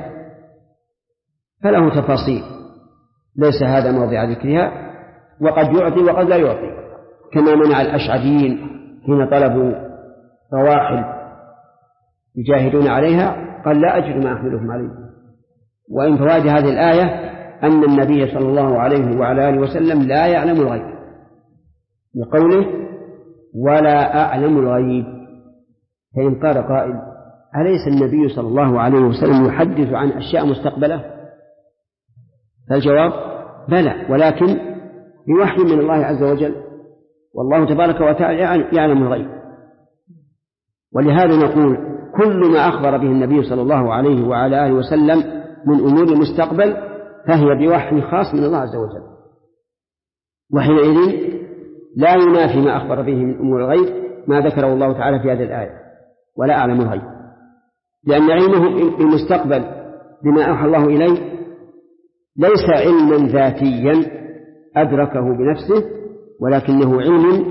فله تفاصيل ليس هذا موضع ذكرها، وقد يعطي وقد لا يعطي، كما منع الأشعريين حين طلبوا رواحل يجاهدون عليها قال لا أجد ما أحملهم عليه. وإن فوائد هذه الآية أن النبي صلى الله عليه وعلى آله وسلم لا يعلم الغيب، بقوله ولا أعلم الغيب. فإن قال قائل أليس النبي صلى الله عليه وسلم يحدث عن أشياء مستقبلة؟ فالجواب بلى، ولكن بوحي من الله عز وجل، والله تبارك وتعالى يعلم الغيب. ولهذا نقول كل ما أخبر به النبي صلى الله عليه وعلى آله وسلم من أمور المستقبل فهي بوحي خاص من الله عز وجل، وحينئذ لا ينافي ما أخبر به من أمور الغيب ما ذكره الله تعالى في هذه الآية ولا أعلم الغيب، لأن علمه بالمستقبل بما أوحى الله إليه ليس علما ذاتيا أدركه بنفسه، ولكنه علم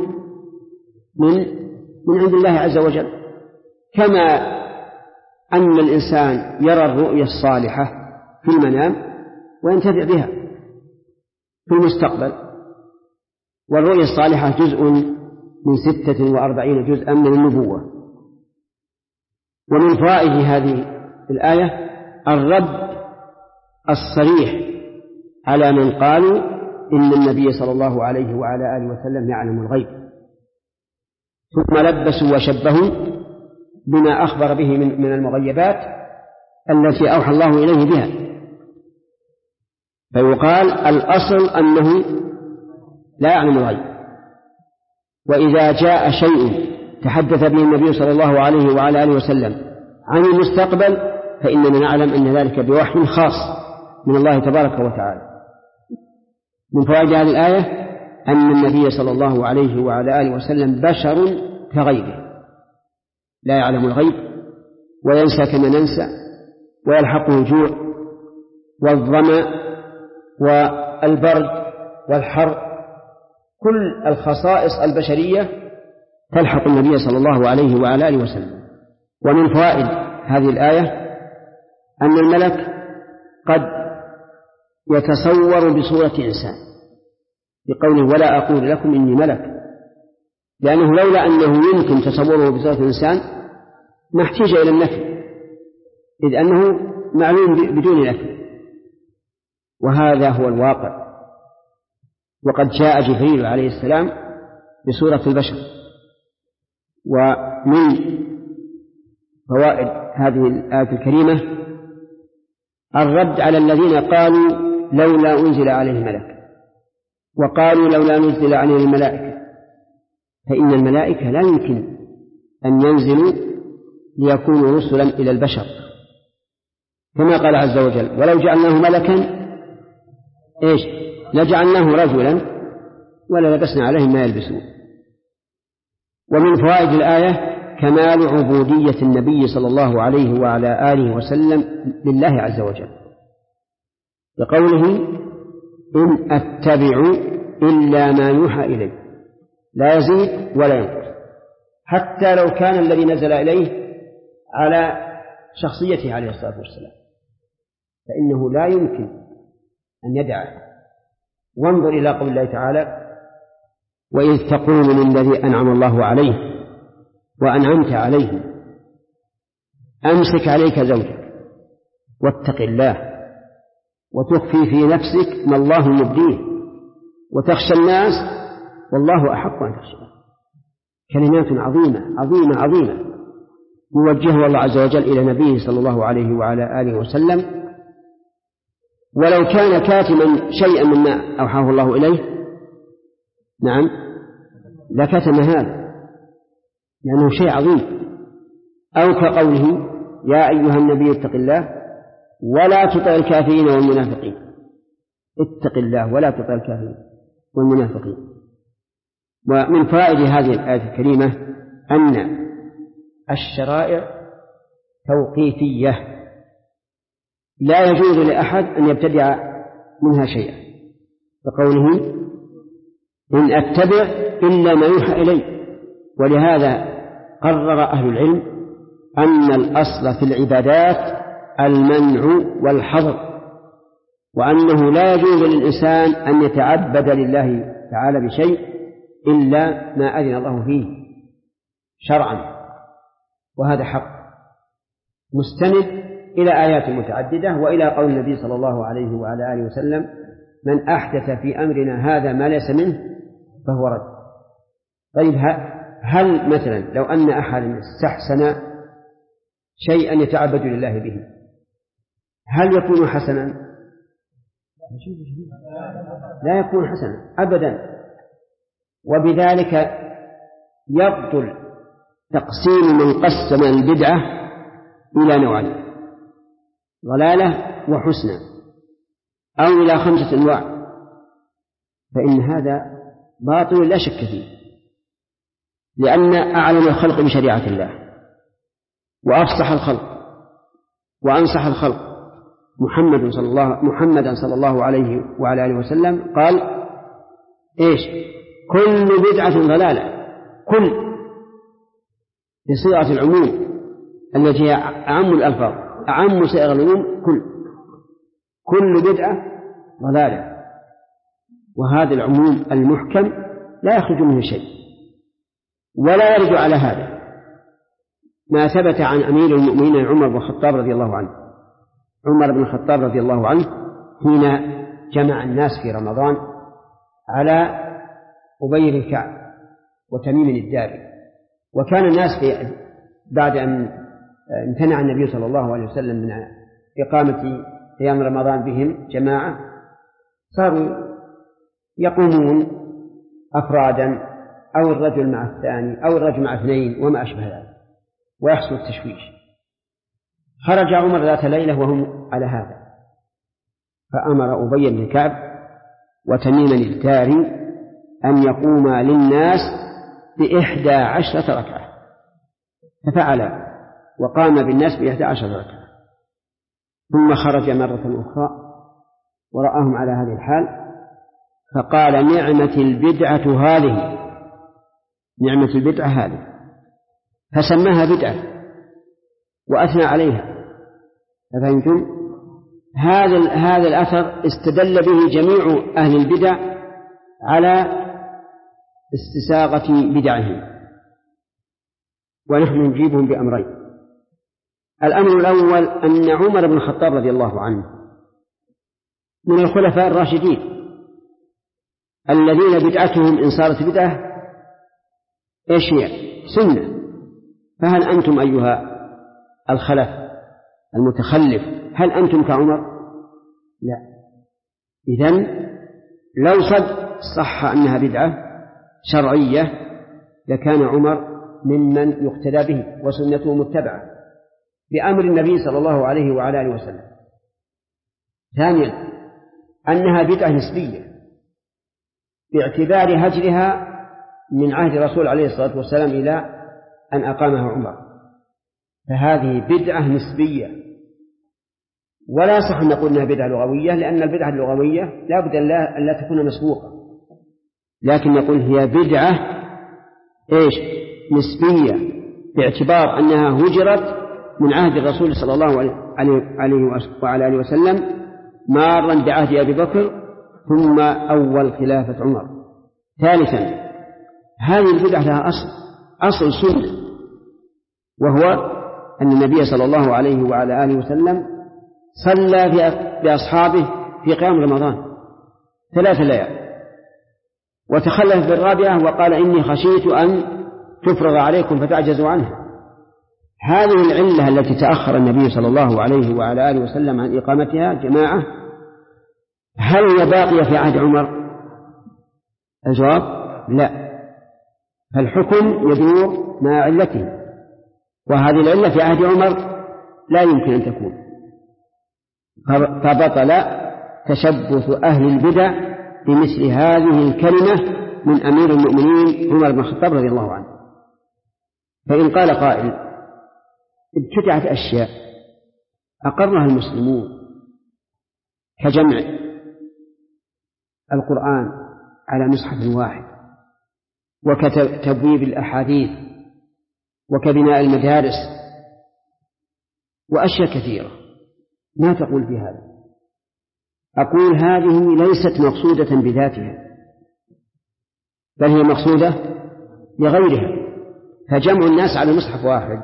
من عند الله عز وجل، كما أن الإنسان يرى الرؤيا الصالحة في المنام وينتفع بها في المستقبل، والرؤيا الصالحة جزء من 46 جزءا من النبوة. ومن فوائد هذه الآية الرد الصريح على من قالوا إن النبي صلى الله عليه وعلى آله وسلم يعلم الغيب، ثم لبسوا وشبهوا بما أخبر به من المغيبات التي أوحى الله إليه بها، فيقال الأصل أنه لا يعلم الغيب، وإذا جاء شيء تحدث به النبي صلى الله عليه وعلى آله وسلم عن المستقبل فإننا نعلم أن ذلك بوحي خاص من الله تبارك وتعالى. من فوائد هذه الآية أن النبي صلى الله عليه وعلى آله وسلم بشر كغيره لا يعلم الغيب وينسى كما ننسى، ويلحقه الجوع والظمأ والبرد والحر، كل الخصائص البشرية تلحق النبي صلى الله عليه وعلى آله وسلم. ومن فوائد هذه الآية أن الملك قد يتصور بصورة إنسان بقوله ولا أقول لكم إني ملك، لأنه لولا أنه يمكن تصوره بصورة إنسان ما احتاج إلى النفي، إذ أنه معلوم بدون نفي، وهذا هو الواقع. وقد جاء جبريل عليه السلام بصورة البشر. ومن فوائد هذه الآية الكريمة الرد على الذين قالوا لولا أنزل عليه ملك، وقالوا لولا نزل عليه الملائكة، فإن الملائكة لا يمكن أن ينزلوا ليكونوا رسلا إلى البشر، كما قال عز وجل ولو جعلناه ملكا لجعلناه رجلا وللبسنا عليهم ما يلبسون. ومن فوائد الآية كمال عبودية النبي صلى الله عليه وعلى آله وسلم لله عز وجل، بقوله إن أتبع إلا ما يوحى إلي لا يزيد ولا ينقص، حتى لو كان الذي نزل إليه على شخصيته عليه الصلاة والسلام فإنه لا يمكن أن يدعه. وانظر إلى قول الله تعالى وإذ تقول للذي أنعم الله عليه وأنعمت عليه أمسك عليك زوجك واتق الله وتخفي في نفسك ما الله مبديه وتخشى الناس والله أحق أن تخشى. كلمات عظيمة عظيمة عظيمة يوجهها الله عز وجل إلى نبيه صلى الله عليه وعلى آله وسلم، ولو كان كاتما شيئا مما أوحاه الله إليه نعم لكتم هذا لأنه شيء عظيم. أو كقوله يا أيها النبي اتق الله ولا تطع الكافرين والمنافقين، اتق الله ولا تطع الكافرين والمنافقين. ومن فائدة هذه الآية الكريمة أن الشرائع توقيفية لا يجوز لأحد أن يبتدع منها شيئا، بقوله إن أتبع إلا ما يوحى إلي. ولهذا قرر أهل العلم أن الأصل في العبادات المنع والحظر، وأنه لا يجوز للإنسان أن يتعبد لله تعالى بشيء إلا ما أذن الله فيه شرعا، وهذا حق مستند إلى آيات متعددة وإلى قول النبي صلى الله عليه وعلى آله وسلم من أحدث في أمرنا هذا ما ليس منه فهو رد. طيب هل مثلا لو أن أحد استحسن شيئا يتعبد لله به هل يكون حسنا؟ لا يكون حسنا أبدا، وبذلك يبطل تقسيم من قسم البدعة إلى نوعين: ضلالة وحسنى، أو إلى 5 أنواع، فإن هذا باطل لا شك فيه، لأن أعلم الخلق بشريعة الله وأفصح الخلق وأنصح الخلق محمدا صلى الله عليه وعلى آله وسلم قال: إيش؟ كل بدعة ضلالة. كل بصيغة العموم التي هي أعم الألفاظ، أعم صيغ العموم. كل بدعة ضلالة، وهذا العموم المحكم لا يخرج منه شيء، ولا يرد على هذا ما ثبت عن أمير المؤمنين عمر بن الخطاب رضي الله عنه. عمر بن الخطاب رضي الله عنه حين جمع الناس في رمضان على أبي بن كعب وتميم الداري، وكان الناس بعد أن امتنع النبي صلى الله عليه وسلم من إقامة قيام رمضان بهم جماعة، صاروا يقومون أفرادا، أو الرجل مع الثاني، أو الرجل مع 2 وما أشبه ذلك، ويحصل التشويش. خرج عمر ذات ليلة وهم على هذا، فأمر أبي بن كعب وتميما الداري أن يقوما للناس ب11 ركعة، ففعل وقام بالناس ب11 ركعة، ثم خرج مرة أخرى ورآهم على هذه الحال، فقال: نعمة البدعة هذه، نعمة البدعة هذه، فسماها بدعة وأثنى عليها. فهمتم؟ هذا الأثر استدل به جميع أهل البدع على استساغة بدعهم، ونحن نجيبهم بأمرين. الأمر الأول أن عمر بن الخطاب رضي الله عنه من الخلفاء الراشدين الذين بدعتهم إن صارت بدعة إيش هي؟ سنة. فهل أنتم أيها الخلف المتخلف هل أنتم كعمر؟ لا. إذن لو صح أنها بدعة شرعية لكان عمر ممن يقتدى به وسنته متبعة بأمر النبي صلى الله عليه وعلى آله وسلم. ثانيا أنها بدعة نسبية باعتبار هجرها من عهد الرسول عليه الصلاة والسلام إلى أن أقامها عمر، فهذه بدعة نسبية، ولا يصح أن نقول أنها بدعة لغوية، لأن البدعة اللغوية لا بد أن لا تكون مسبوقة، لكن نقول هي بدعة إيش؟ نسبية، باعتبار أنها هجرت من عهد الرسول صلى الله عليه وعلى آله وسلم مارا بعهد أبي بكر ثم أول خلافة عمر. ثالثا هذه البدعة لها أصل سنة، وهو أن النبي صلى الله عليه وعلى آله وسلم صلى بأصحابه في قيام رمضان 3 ليال، وتخلف بالرابعة وقال: إني خشيت أن تفرض عليكم فتعجزوا عنها. هذه العلة التي تأخر النبي صلى الله عليه وعلى آله وسلم عن إقامتها جماعة، هل هي باقية في عهد عمر؟ الجواب: لا، فالحكم يدور مع علته، وهذه العلة في عهد عمر لا يمكن أن تكون، فبطل تشبث أهل البدع بمثل هذه الكلمة من أمير المؤمنين عمر بن الخطاب رضي الله عنه. فإن قال قائل: ابتدعت أشياء أقرها المسلمون كجمع القرآن على مصحف واحد، وكتبويب الأحاديث، وكبناء المدارس، وأشياء كثيرة، ما تقول في هذا؟ أقول هذه ليست مقصودة بذاتها، بل هي مقصودة لغيرها، فجمع الناس على مصحف واحد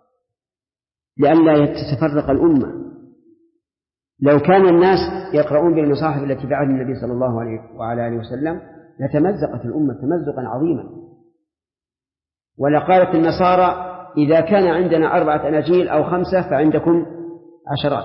لئلا تتفرق الأمة. لو كان الناس يقرؤون بالمصاحف التي بعد النبي صلى الله عليه وعلى آله وسلم لتمزقت الأمة تمزقا عظيما، ولقالت النصارى: إذا كان عندنا 4 أناجيل أو 5 فعندكم 10.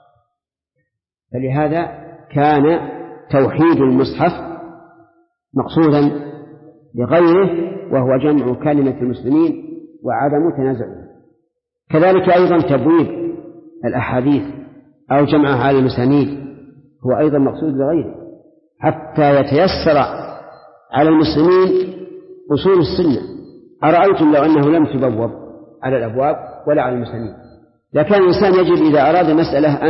فلهذا كان توحيد المصحف مقصودا لغيره، وهو جمع كلمة المسلمين وعدم تنازعها. كذلك أيضا تبويب الأحاديث أو جمعها على المسانيد هو أيضا مقصود لغيره حتى يتيسر على المسلمين أصول السنة. أرأيتم لو أنه لم تبوب على الأبواب ولا على المسانيد لكان الإنسان يجب إذا أراد مسألة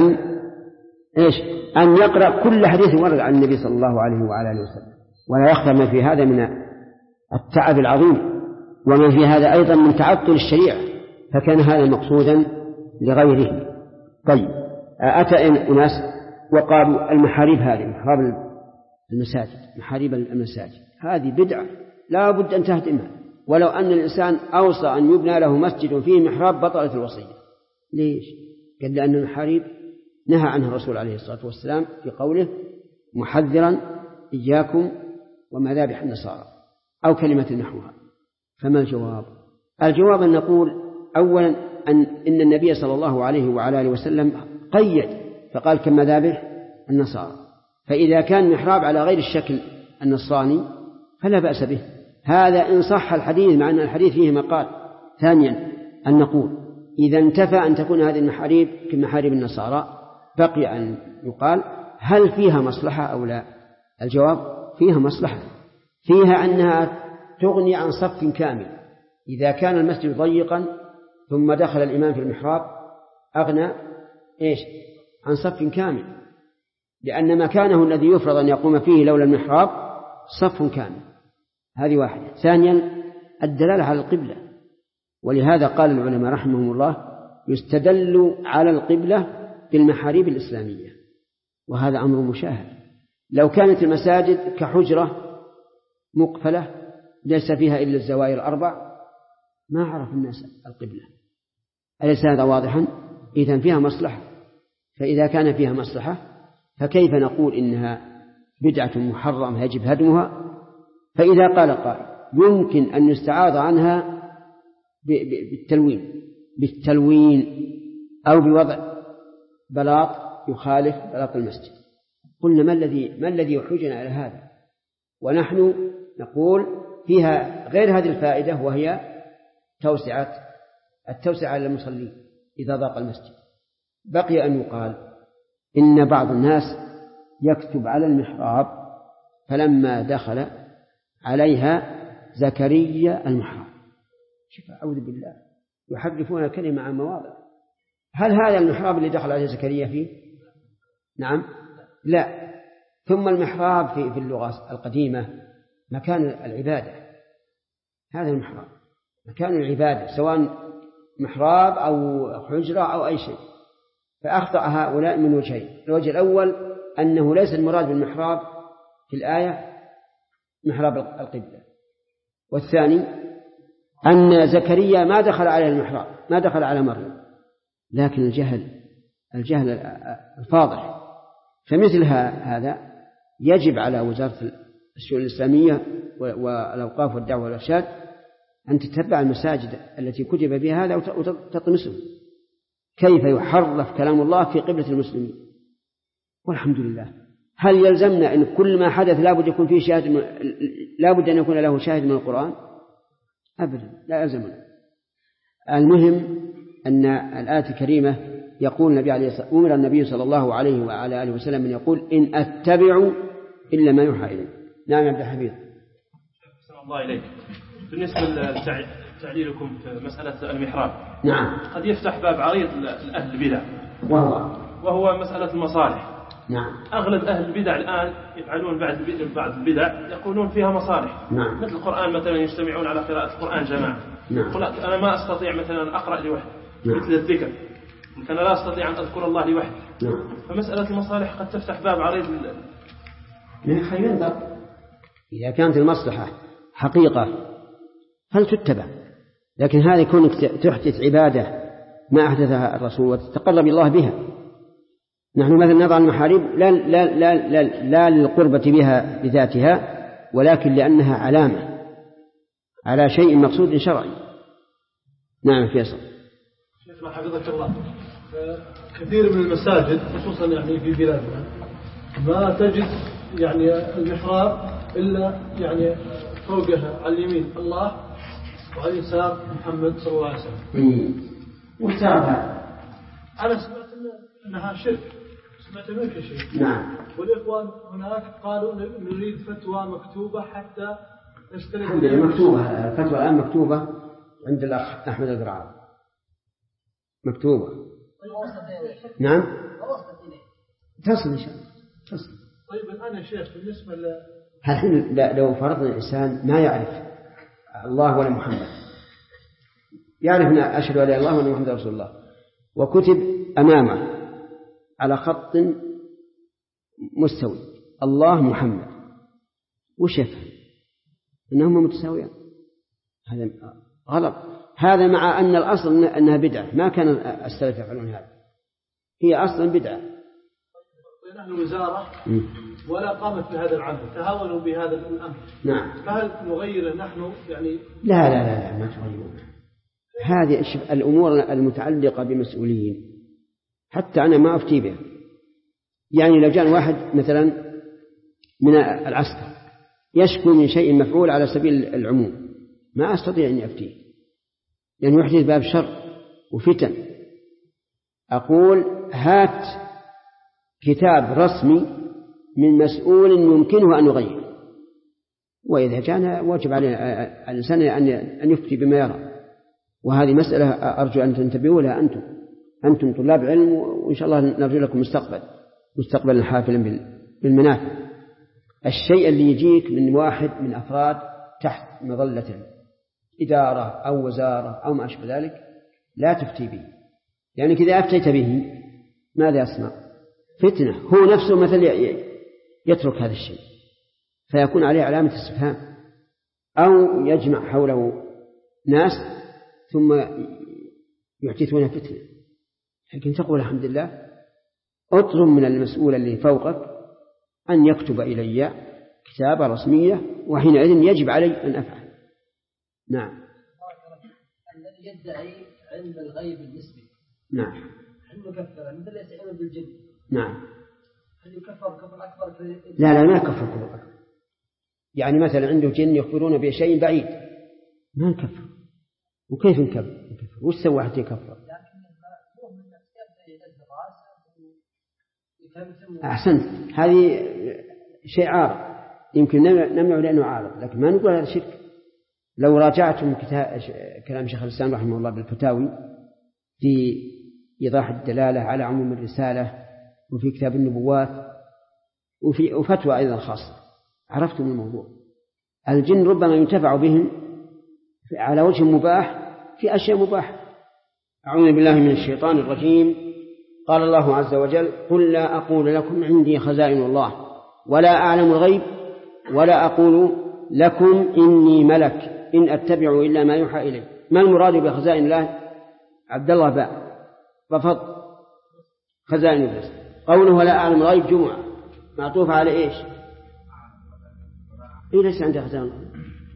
أن يقرأ كل حديث ورد عن النبي صلى الله عليه وعلى آله وسلم، ولا يخفى ما في هذا من التعب العظيم وما في هذا أيضا من تعطل الشريعة، فكان هذا مقصودا لغيره. طيب أتى أناس وقالوا المحاريب هذه محراب المساجد، محاريب المساجد هذه بدعة لا بد أن تهدمها، ولو أن الإنسان أوصى أن يبنى له مسجد فيه محراب بطلت الوصية. ليش؟ قال لأن المحاريب نهى عنها الرسول عليه الصلاة والسلام في قوله محذرا إياكم ومذابح النصارى أو كلمة نحوها. فما الجواب؟ الجواب أن نقول أولا إن النبي صلى الله عليه وعلى آله وسلم قيد فقال كمذابح النصارى، فإذا كان محراب على غير الشكل النصراني فلا بأس به، هذا إن صح الحديث مع أن الحديث فيه مقال. ثانيا أن نقول إذا انتفى أن تكون هذه المحاريب كمحاريب النصارى بقي أن يقال هل فيها مصلحة أو لا؟ الجواب فيها مصلحة، فيها أنها تغني عن صف كامل. إذا كان المسجد ضيقا ثم دخل الإمام في المحراب أغنى عن صف كامل، لأن مكانه الذي يفرض أن يقوم فيه لولا المحراب صف كامل. هذه واحدة. ثانيا الدلالة على القبلة، ولهذا قال العلماء رحمهم الله يستدل على القبلة بالمحاريب الإسلامية، وهذا أمر مشاهد. لو كانت المساجد كحجرة مقفلة ليس فيها إلا الزوايا الأربع ما عرف الناس القبلة. أليس هذا واضحا؟ إذن فيها مصلحة، فإذا كان فيها مصلحة فكيف نقول إنها بدعة محرمة يجب هدمها؟ فإذا قال قائل يمكن أن يستعاض عنها بالتلوين أو بوضع بلاط يخالف بلاط المسجد، قلنا ما الذي يحوجنا على هذا؟ ونحن نقول فيها غير هذه الفائدة، وهي التوسعة على المصلين إذا ضاق المسجد. بقي أن يقال إن بعض الناس يكتب على المحراب فلما دخل عليها زكريا المحراب، شوف أعوذ بالله، يحرفون الكلمة عن مواضع. هل هذا المحراب اللي دخل عليه زكريا فيه؟ نعم، لا. ثم المحراب في اللغة القديمة مكان العبادة، هذا المحراب مكان العبادة سواء محراب أو حجرة أو أي شيء. فأخطأ هؤلاء من وجهين: الوجه الأول أنه ليس المراد بالمحراب في الآية محراب القبلة، والثاني أن زكريا ما دخل على المحراب، ما دخل على مريم، لكن الجهل الفاضح. فمثل هذا يجب على وزارة الشؤون الإسلامية والأوقاف والدعوة والإرشاد أن تتبع المساجد التي كتب بها هذا وتطمسه. كيف يحرف كلام الله في قبلة المسلمين؟ والحمد لله. هل يلزمنا أن كل ما حدث لابد يكون فيه شاهد لابد أن يكون له شاهد من القرآن؟ أبدا، لا يلزمنا. المهم أن الآية الكريمة يقول النبي عليه الصلاة والسلام: أمر النبي صلى الله عليه وعلى آله وسلم أن يقول إن أتبع إلا ما يوحى إليه. نعم يا عبد الحميد. أحسن الله إليك. بالنسبة لتعليلكم في مسألة المحراب، نعم، قد يفتح باب عريض لأهل البدع وهو مسألة المصالح. نعم. أغلب أهل البدع الآن يفعلون بعض البدع يقولون فيها مصالح. نعم. مثل القرآن مثلا يجتمعون على قراءة القرآن جماعة. نعم. يقول أنا ما أستطيع مثلا أقرأ لوحدي. نعم. مثل الذكر، أنا لا أستطيع أن أذكر الله لوحدي. نعم. فمسألة المصالح قد تفتح باب عريض. من خير إذا كانت المصلحة حقيقة فلتتبع، لكن هذه كونك تحدث عبادة ما أحدثها الرسول وتتقرب الله بها. نحن مثلا نضع المحاريب لا للقربة بها بذاتها، ولكن لأنها علامة على شيء مقصود شرعي. نعم فيصل. شيخنا حفظك الله، كثير من المساجد خصوصا يعني في بلادنا ما تجد يعني المحراب إلا يعني فوقها على اليمين الله وعلى يسار محمد صلى الله عليه وسلم. وسار هذا؟ أنا سمعت أنها شرك، سمعت منك شيء. نعم. والإخوان هناك قالوا نريد فتوى مكتوبة حتى نستند. الحمد لله مكتوبة الفتوى الآن، مكتوبة عند الأخ أحمد القرعاوي، مكتوبة. نعم. تصل إن شاء الله تصل. طيب الآن يا شيخ بالنسبة الحين لو فرضنا الإنسان ما يعرف الله ولا محمد، يعرف أن أشهد أن لا إله إلا الله وأن محمد رسول الله، وكتب أمامه على خط مستوي الله محمد، وش يفهم؟ أنهما متساويان. هذا غلط. هذا مع أن الأصل أنها بدعة، ما كان السلف يفعلون هذا، هي أصلا بدعة. نحن وزارة ولا قامت بهذا العمل، تهاونوا بهذا الأمر. نعم. فهل نغيره نحن يعني؟ لا لا لا, لا ما تغيرون. هذه الأمور المتعلقة بمسؤولين، حتى أنا ما أفتي بها. يعني لو جاء واحد مثلا من العسكر يشكو من شيء مفعول على سبيل العموم، ما أستطيع أن أفتيه، لأنه يحدث باب شر وفتن. أقول هات كتاب رسمي من مسؤول يمكنه أن يغير، وإذا جاءنا واجب على الإنسان أن يفتي بما يرى. وهذه مسألة أرجو أن تنتبهوا لها أنتم طلاب علم، وإن شاء الله نرجو لكم مستقبلا حافلا بالمنافع. الشيء اللي يجيك من واحد من أفراد تحت مظلة إدارة أو وزارة أو ما أشبه ذلك لا تفتي به، يعني إذا أفتيت به ماذا يصنع؟ فتنة. هو نفسه مثل يترك هذا الشيء فيكون عليه علامة استفهام، أو يجمع حوله ناس ثم يحدثون فتنة. لكن تقول الحمد لله، اطلب من المسؤول اللي فوقك أن يكتب إلي كتابة رسمية، وحينئذ يجب علي أن أفعل. نعم. الذي يدعي علم الغيب النسبي، نعم، علم كفر مثل يستعين بالجن، نعم، هل يكفر كفر أكبر؟ لا لا ما يكفر كفر أكبر. يعني مثلا عنده جن يخبرون بشيء بعيد ما نكفر. وكيف نكفر؟ وش سوى حتى يكفر؟ أحسنت، هذه شيء عارض يمكن نمنع لأنه عارض، لكن ما نقول هذا شرك. لو راجعتم كلام شيخ الإسلام رحمه الله بالفتاوي في إيضاح الدلالة على عموم الرسالة، وفي كتاب النبوات، وفتوى أيضا خاصة، عرفتم الموضوع. الجن ربما ينتفع بهم على وجه مباح في أشياء مباحة. أعوذ بالله من الشيطان الرجيم. قال الله عز وجل: قل لا أقول لكم عندي خزائن الله ولا أعلم الغيب ولا أقول لكم إني ملك إن أتبع إلا ما يوحى إلي. ما المراد بخزائن الله؟ عبد الله باء رفض خزائن بس. قوله ولا أعلم الغيب جمعة معطوف على إيش؟ إيه ليس عندي خزائن الله.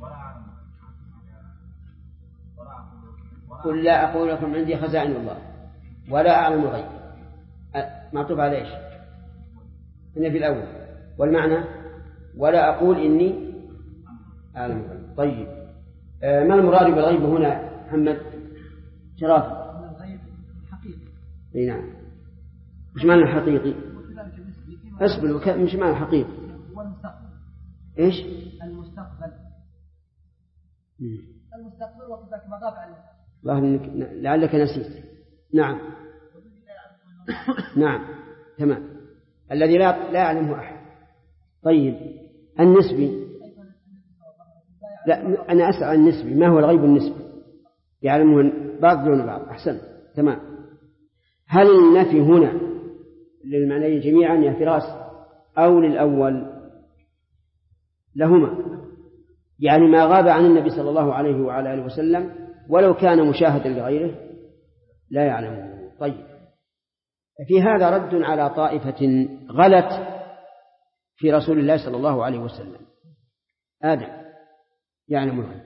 قل لا أقول لكم عندي خزائن الله ولا أعلم الغيب معطوف على إيش؟ هنا في الأول. والمعنى ولا أقول إني أعلم الغيب. طيب ما المراد بالغيب هنا محمد شراف؟ الغيب الحقيقي. اي نعم. مش معنى الحقيقي؟ اصبر، مش معنى الحقيقي؟ هو المستقبل. ايش؟ المستقبل. المستقبل وقتك ما غاب عنه. لعلك نسيت. نعم. نعم تمام. الذي لا يعلمه أحد. طيب النسبي؟ لا أنا أسأل عن النسبي. ما هو الغيب النسبي؟ يعلمه بعض دون بعض. أحسن تمام. هل النفي هنا للمعنيين جميعا يا فراس أو للأول؟ لهما، يعني ما غاب عن النبي صلى الله عليه وعلى آله وسلم ولو كان مشاهدا لغيره لا يعلمه. طيب في هذا رد على طائفة غلت في رسول الله صلى الله عليه وسلم. آدم يعلم الغيب.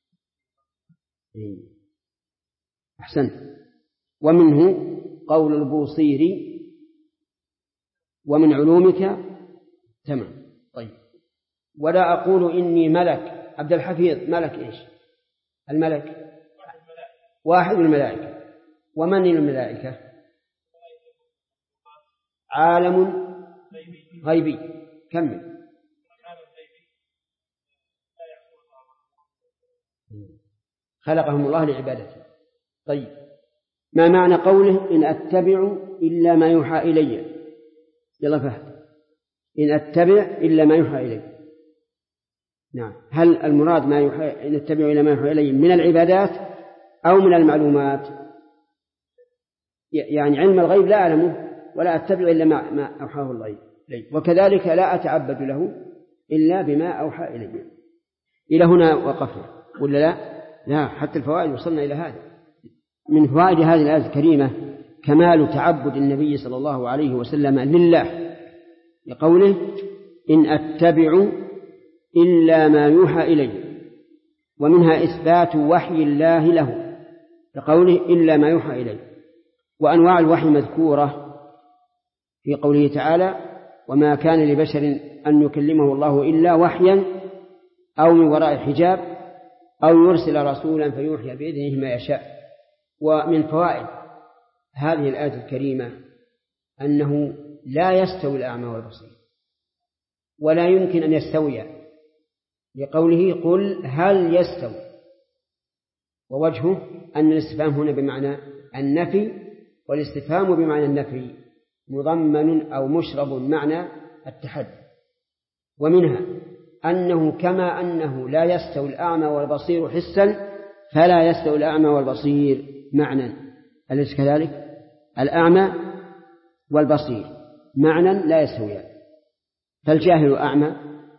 أحسنت. ومنه قول البوصيري ومن علومك تمام. طيب ولا أقول إني ملك. عبد الحفيظ ملك إيش؟ الملك واحد من الملائكة. ومن الملائكة؟ عالم غيبي. كمل. خلقهم الله لعبادته. طيب، ما معنى قوله إن أتبع إلا ما يوحى إلي؟ يلا فهد. إن أتبع إلا ما يوحى إلي. نعم، هل المراد ما يوحى إن أتبع إلا ما يوحى إلي من العبادات أو من المعلومات؟ يعني علم الغيب لا أعلمه ولا أتبع إلا ما أوحاه الله إلي، وكذلك لا أتعبد له إلا بما أوحى إلي. إلى هنا وقفنا ولا لا؟ لا، حتى الفوائد وصلنا إلى هذا. من فوائد هذه الآية الكريمة كمال تعبد النبي صلى الله عليه وسلم لله، لقوله إن أتبع إلا ما يوحى إلي، ومنها إثبات وحي الله له لقوله إلا ما يوحى إلي. وأنواع الوحي مذكورة في قوله تعالى وما كان لبشر أن يكلمه الله إلا وحيا أو من وراء حجاب أو يرسل رسولا فيوحي بإذنه ما يشاء. ومن فوائد هذه الآية الكريمة أنه لا يستوي الأعمى والبصير، ولا يمكن أن يستوي، لقوله قل هل يستوي، ووجهه أن الاستفهام هنا بمعنى النفي، والاستفهام بمعنى النفي مضمن أو مشرب معنى التحدي. ومنها أنه كما أنه لا يستوي الأعمى والبصير حسا فلا يستوي الأعمى والبصير معنى، أليس كذلك؟ الأعمى والبصير معنى لا يستويان، فالجاهل أعمى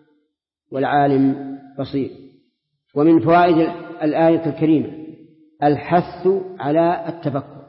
والعالم بصير. ومن فوائد الآية الكريمة الحث على التفكر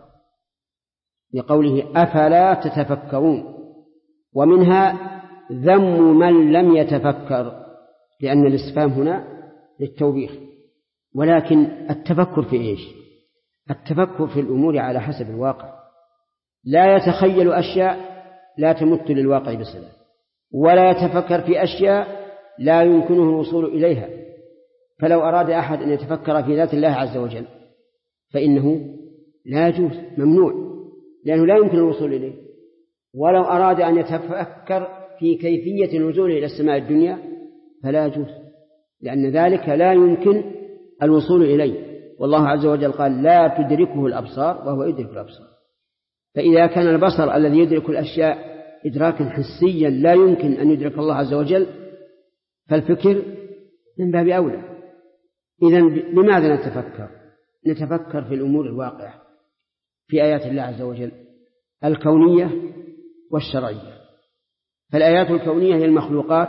لقوله أفلا تتفكرون، ومنها ذم من لم يتفكر لأن الاستفهام هنا للتوبيخ. ولكن التفكر في إيش؟ التفكر في الأمور على حسب الواقع، لا يتخيل أشياء لا تمت للواقع بصلة، ولا يتفكر في أشياء لا يمكنه الوصول إليها. فلو أراد أحد أن يتفكر في ذات الله عز وجل فإنه لا يجوز، ممنوع، لأنه لا يمكن الوصول إليه. ولو أراد أن يتفكر في كيفية النزول إلى السماء الدنيا فلا يجوز، لأن ذلك لا يمكن الوصول إليه. والله عز وجل قال لا تدركه الأبصار وهو يدرك الأبصار. فإذا كان البصر الذي يدرك الأشياء إدراكا حسيا لا يمكن أن يدرك الله عز وجل، فالفكر من باب أولى. إذن لماذا نتفكر؟ نتفكر في الأمور الواقعة في آيات الله عز وجل الكونية والشرعية. فالآيات الكونية هي المخلوقات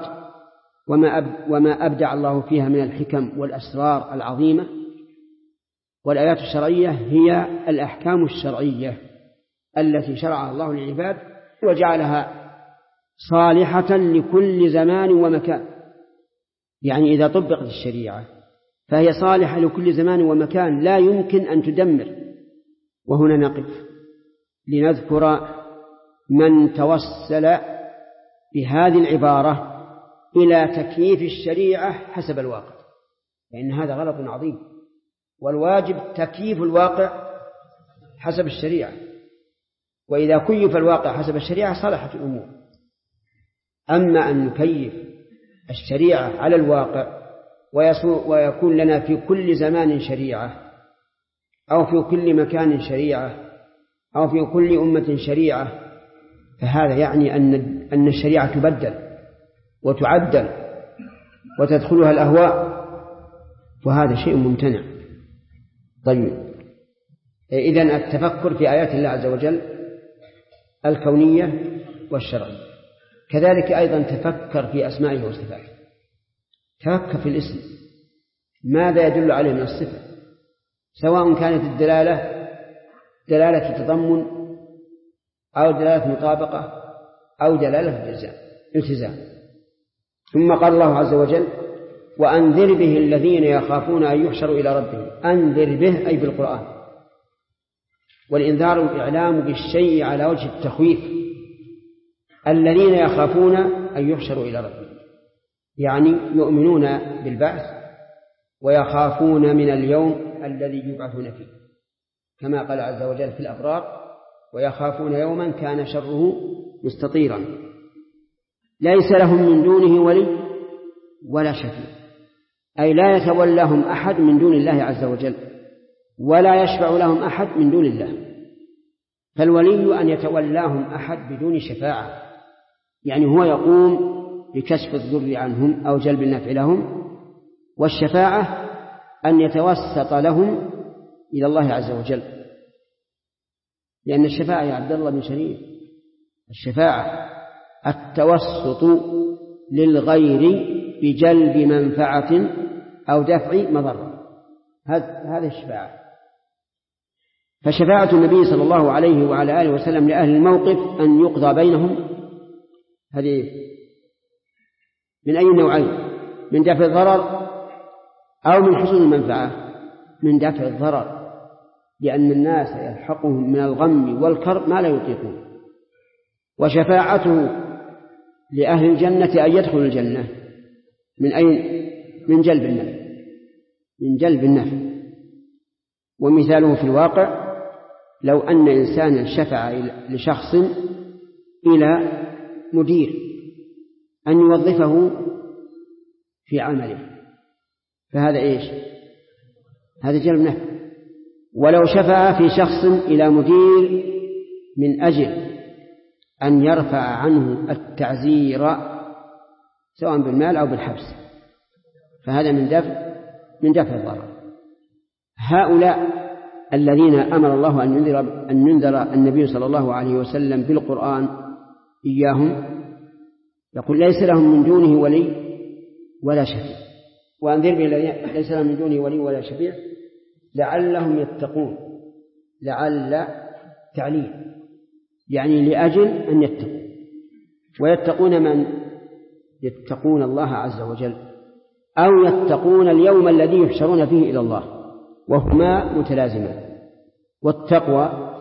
وما أبدع الله فيها من الحكم والأسرار العظيمة، والآيات الشرعية هي الأحكام الشرعية التي شرعها الله للعباد وجعلها صالحة لكل زمان ومكان. يعني إذا طبقت الشريعة فهي صالحة لكل زمان ومكان، لا يمكن أن تدمر. وهنا نقف لنذكر من توسل بهذه العبارة إلى تكييف الشريعة حسب الواقع، لأن هذا غلط عظيم، والواجب تكييف الواقع حسب الشريعة. وإذا كيف الواقع حسب الشريعة صلحت الأمور. أما أن نكيف الشريعة على الواقع ويكون لنا في كل زمان شريعة أو في كل مكان شريعة أو في كل أمة شريعة، فهذا يعني أن الشريعة تبدل وتعدل وتدخلها الأهواء، وهذا شيء ممتنع. طيب، إذن التفكر في آيات الله عز وجل الكونية والشرعية. كذلك أيضا تفكر في أسمائه وصفاته، تفكر في الاسم ماذا يدل عليه من الصفة، سواء كانت الدلالة دلالة تضمن أو دلالة مطابقة أو دلالة التزام. ثم قال الله عز وجل وأنذر به الذين يخافون أن يحشروا إلى ربهم. أنذر به أي بالقرآن، والإنذار الإعلام بالشيء على وجه التخويف. الذين يخافون أن يحشروا إلى ربهم يعني يؤمنون بالبعث ويخافون من اليوم الذي يبعثون فيه، كما قال عز وجل في الأبرار: ويخافون يوما كان شره مستطيرا ليس لهم من دونه ولي ولا شفيع، أي لا يتولاهم أحد من دون الله عز وجل، ولا يشفع لهم أحد من دون الله. فالولي أن يتولاهم أحد بدون شفاعة، يعني هو يقوم بكشف الضر عنهم أو جلب النفع لهم، والشفاعة أن يتوسط لهم إلى الله عز وجل، لأن الشفاعة يا عبد الله بن شريف، الشفاعة التوسط للغير بجلب منفعة أو دفع مضرة، هذا الشفاعة. فشفاعة النبي صلى الله عليه وعلى آله وسلم لأهل الموقف أن يقضى بينهم، هذه من أي نوعين؟ من دفع الضرر أو من حصول المنفعة؟ من دفع الضرر، لأن الناس يلحقهم من الغم والكرب ما لا يطيقون. وشفاعته لأهل الجنة أن يدخلوا الجنة من أين؟ من جلب النفع، من جلب النفع. ومثاله في الواقع: لو أن إنسانا شفع لشخص إلى مدير أن يوظفه في عمله، فهذا إيش؟ هذا جلب نفع. ولو شفع في شخص إلى مدير من أجل أن يرفع عنه التعزير سواء بالمال أو بالحبس، فهذا من دفع الضرر. هؤلاء الذين أمر الله أن ينذر النبي صلى الله عليه وسلم بالقرآن إياهم، يقول: ليس لهم من دونه ولي ولا شفيع. وأنذر به ليس لهم من دونه ولي ولا شفيع لعلهم يتقون. لعل تعليل، يعني لأجل أن يتقوا. ويتقون من؟ يتقون الله عز وجل، أو يتقون اليوم الذي يحشرون فيه إلى الله، وهما متلازمان. والتقوى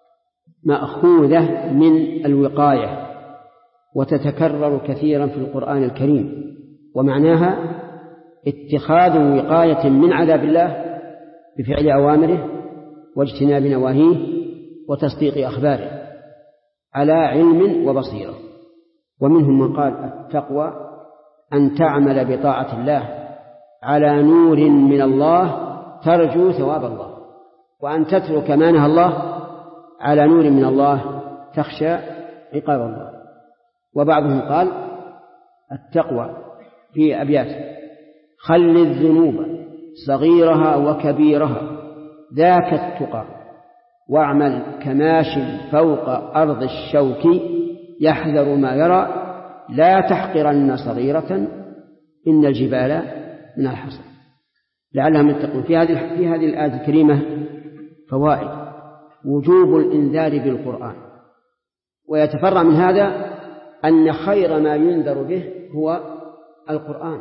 مأخوذة من الوقاية، وتتكرر كثيرا في القرآن الكريم، ومعناها اتخاذ وقاية من عذاب الله بفعل أوامره واجتناب نواهيه وتصديق أخباره على علم وبصيرة. ومنهم من قال: التقوى أن تعمل بطاعة الله على نور من الله ترجو ثواب الله، وأن تترك ما نهى الله على نور من الله تخشى عقاب الله. وبعضهم قال: التقوى في أبيات: خل الذنوب صغيرها وكبيرها ذاك التقى، واعمل كماش فوق أرض الشوك يحذر ما يرى، لا تحقرن صغيرة إن الجبال من الحصى. لعلهم يتقون. في هذه الآية الكريمة فوائد: وجوب الإنذار بالقرآن، ويتفرع من هذا أن خير ما ينذر به هو القرآن،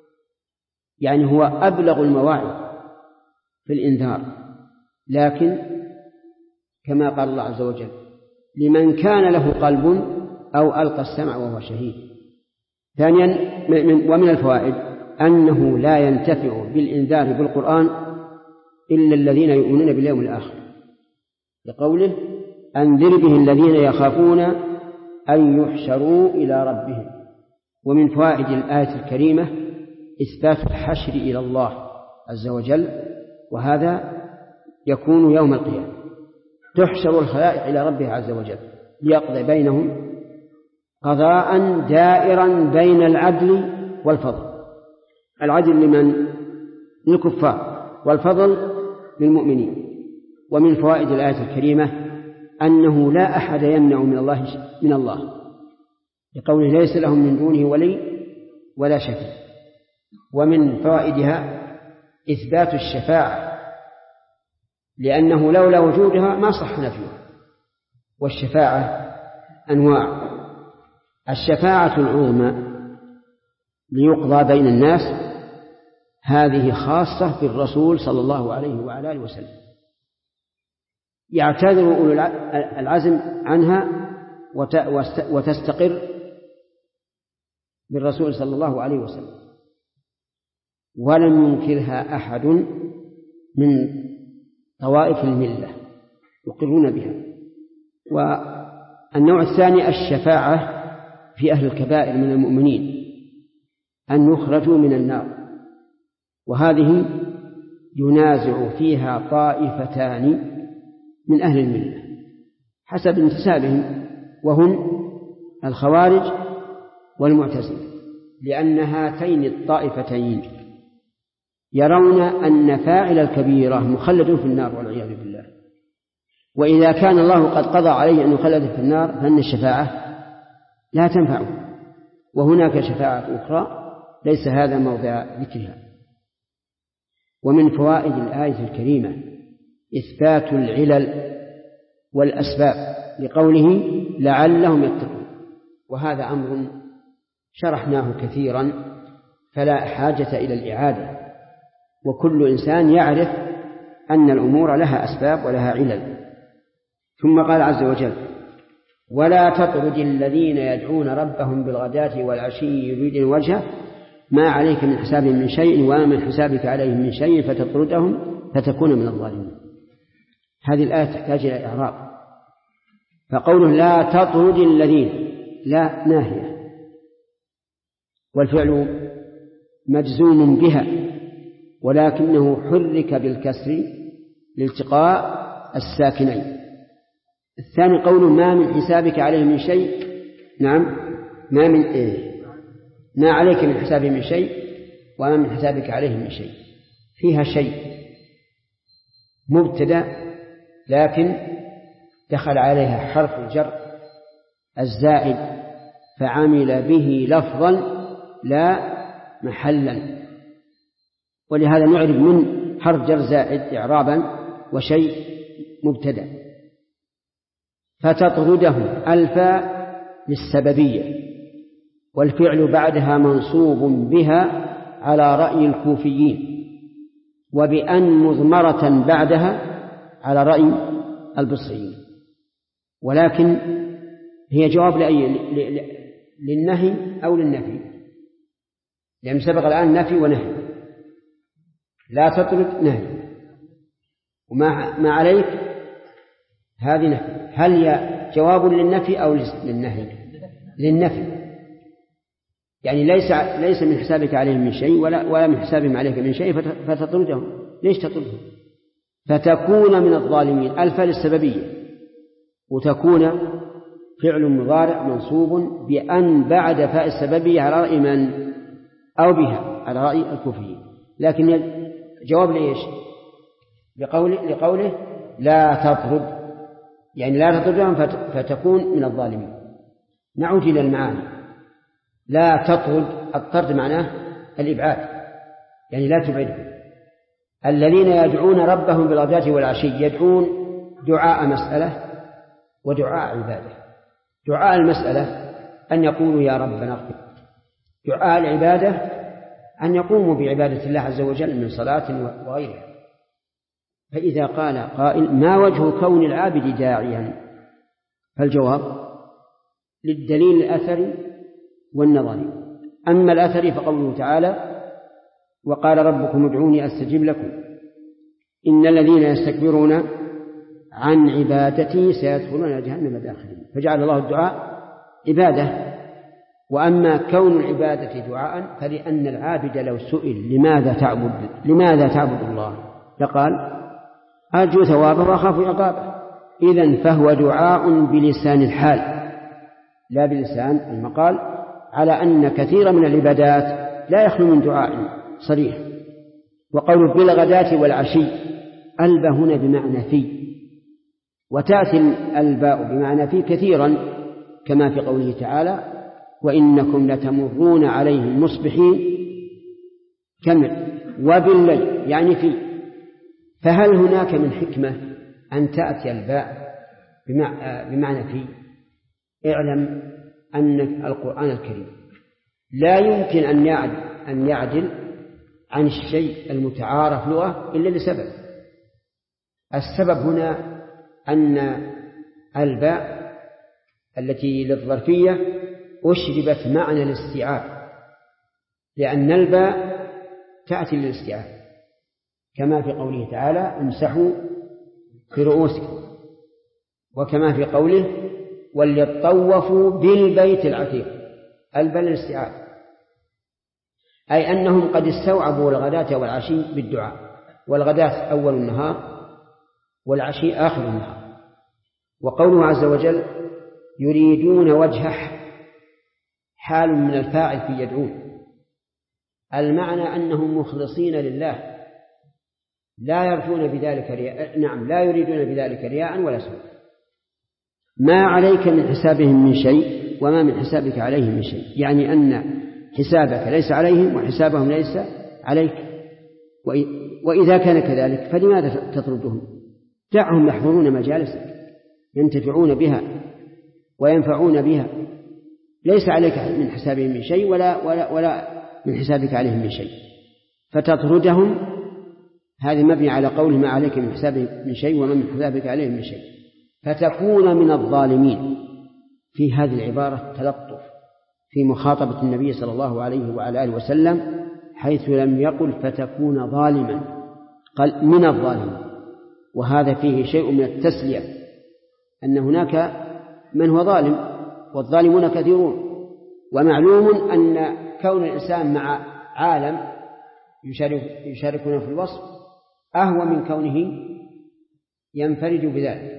يعني هو أبلغ المواعظ في الإنذار، لكن كما قال الله عز وجل: لمن كان له قلب أو ألقى السمع وهو شهيد. ثانيا ومن الفوائد أنه لا ينتفع بالإنذار بالقرآن إلا الذين يؤمنون باليوم الآخر، لقوله: أنذر به الذين يخافون أن يحشروا إلى ربهم. ومن فوائد الآية الكريمة إثبات الحشر إلى الله عز وجل، وهذا يكون يوم القيامة، تحشر الخلائق إلى ربها عز وجل ليقضي بينهم قضاء دائرا بين العدل والفضل. العدل لمن؟ للكفار، والفضل للمؤمنين. ومن فوائد الآية الكريمة أنه لا أحد يمنع من الله لقوله: ليس لهم من دونه ولي ولا شفيع. ومن فوائدها إثبات الشفاعة، لأنه لولا وجودها ما صح نفيها. والشفاعة أنواع: الشفاعة العظمى ليقضى بين الناس، هذه خاصة بالرسول صلى الله عليه وعلى آله وسلم، يعتذر أولو العزم عنها وتستقر بالرسول صلى الله عليه وسلم. ولم ينكرها أحد من طوائف الملة يقرون بها. والنوع الثاني الشفاعة في أهل الكبائر من المؤمنين أن يخرجوا من النار، وهذه ينازع فيها طائفتان من أهل الملة حسب انتسابهم، وهم الخوارج والمعتزلة، لأن هاتين الطائفتين يرون أن فاعل الكبيرة مخلد في النار والعياذ بالله، وإذا كان الله قد قضى عليه أن يخلد في النار فإن الشفاعة لا تنفعه، وهناك شفاعة أخرى ليس هذا موضع ذكرها. ومن فوائد الآية الكريمة إثبات العلل والأسباب لقوله لعلهم يتقون، وهذا أمر شرحناه كثيرا فلا حاجة إلى الإعادة، وكل إنسان يعرف أن الأمور لها أسباب ولها علل. ثم قال عز وجل ولا تطرد الذين يدعون ربهم بالغداة والعشي يريدون وجهه ما عليك من حسابهم من شيء وما من حسابك عليهم من شيء فتطردهم فتكون من الظالمين. هذه الآية تحتاج إلى إعراب، فقوله لا تطرد الذين لا ناهية، والفعل مجزوم بها ولكنه حرك بالكسر لالتقاء الساكنين. الثاني قوله ما من حسابك عليه من شيء، نعم ما عليك من حسابه من شيء وما من حسابك عليه من شيء، فيها شيء مبتدأ لكن دخل عليها حرف الجر الزائد فعمل به لفظا لا محلا، ولهذا نعرف من حرف جر زائد إعرابا وشيء مبتدأ. فتطردهم الفاء للسببية، والفعل بعدها منصوب بها على رأي الكوفيين، وبأن مضمرة بعدها على رأي البصريين، ولكن هي جواب للنهي أو للنفي، لأن سبق الآن نفي ونهي. لا تطرد نهي، وما عليك هذه نفي. هل هي جواب للنفي أو للنهي؟ للنفي، يعني ليس من حسابك عليهم من شيء ولا من حسابهم عليك من شيء فتطردهم. ليش تطردهم؟ فتكون من الظالمين الفاء للسببية، وتكون فعل مضارع منصوب بأن بعد فاء السببية على رأي من أو بها على رأي الكوفيين، لكن جواب لإيش؟ لقوله لا تطرد، يعني لا تطردهم فتكون من الظالمين. نعود إلى المعاني. لا تطرد، الطرد معناه الإبعاد، يعني لا تبعدهم. الذين يدعون ربهم بالغداة والعشي، يدعون دعاء مسألة ودعاء عبادة. دعاء المسألة أن يقولوا يا ربنا اغفر، دعاء العبادة أن يقوموا بعبادة الله عز وجل من صلاة وغيرها. فإذا قال قائل ما وجه كون العابد داعيا؟ فالجواب للدليل الأثري والنظري. أما الأثري فقوله تعالى وقال ربكم ادعوني أستجب لكم إن الذين يستكبرون عن عبادتي سيدخلون جهنم داخلين، فجعل الله الدعاء عبادة. وأما كون العبادة دعاء فلأن العابد لو سئل لماذا تعبد الله لقال أرجو ثوابه وأخاف عقابه، إذن فهو دعاء بلسان الحال لا بلسان المقال، على أن كثيرا من العبادات لا يخلو من دعاء صريح. وقوله بالغداة والعشي، الباء هنا بمعنى في، وتأتي الباء بمعنى في كثيرا كما في قوله تعالى وإنكم لتمرون عليهم مصبحين كمل وبالليل، يعني في. فهل هناك من حكمة أن تأتي الباء بمعنى في؟ اعلم أن القرآن الكريم لا يمكن أن يعدل عن الشيء المتعارف لغة إلا لسبب. السبب هنا أن الباء التي للظرفية أشربت معنى الاستيعاب، لأن الباء تأتي للاستيعاب، كما في قوله تعالى امسحوا في رؤوسكم، وكما في قوله وليطوفوا بالبيت العتيق، البل الاستيعاب، أي أنهم قد استوعبوا الغداة والعشي بالدعاء، والغداة أول النهار والعشي آخر النهار. وقوله عز وجل يريدون وجهه حال من الفاعل في يدعون، المعنى أنهم مخلصين لله لا يرجون بذلك رياء، لا يريدون بذلك رياء ولا سوء. ما عليك من حسابهم من شيء وما من حسابك عليهم من شيء، يعني أن حسابك ليس عليهم وحسابهم ليس عليك. وإذا كان كذلك فلماذا تطردهم؟ دعهم يحضرون مجالسك ينتفعون بها وينفعون بها، ليس عليك من حسابهم من شيء ولا من حسابك عليهم من شيء، فتطردهم هذه مبني على قوله ما عليك من حسابهم من شيء وما من حسابك عليهم من شيء، فتكون من الظالمين. في هذه العبارة تلطف في مخاطبة النبي صلى الله عليه وعلى آله وسلم، حيث لم يقل فتكون ظالما، قال من الظالمين، وهذا فيه شيء من التسلية، أن هناك من هو ظالم والظالمون كثيرون. ومعلوم أن كون الإنسان مع عالم يشاركون في الوصف أهوى من كونه ينفرد بذلك،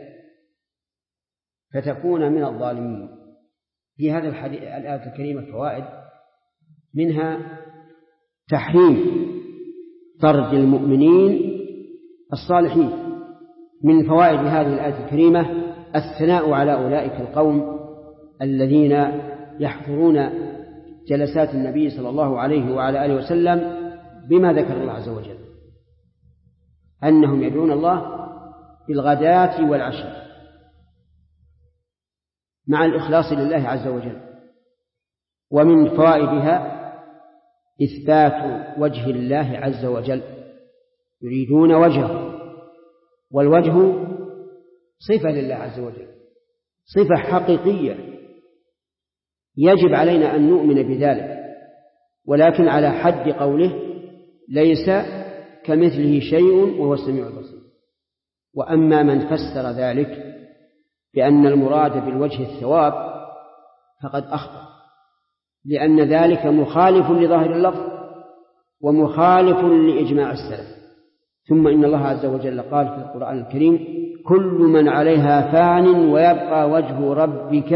فتكون من الظالمين. في هذا الآية الكريمة فوائد، منها تحريم طرد المؤمنين الصالحين. من فوائد هذه الآية الكريمة الثناء على أولئك القوم الذين يحضرون جلسات النبي صلى الله عليه وعلى آله وسلم بما ذكر الله عز وجل، أنهم يدعون الله بالغداة والعشي مع الإخلاص لله عز وجل. ومن فوائدها إثبات وجه الله عز وجل، يريدون وجهه، والوجه صفة لله عز وجل، صفة حقيقية يجب علينا أن نؤمن بذلك، ولكن على حد قوله ليس كمثله شيء وهو السميع البصير. وأما من فسر ذلك بأن المراد بالوجه الثواب فقد أخطأ، لأن ذلك مخالف لظاهر اللفظ ومخالف لإجماع السلف. ثم إن الله عز وجل قال في القرآن الكريم كل من عليها فان ويبقى وجه ربك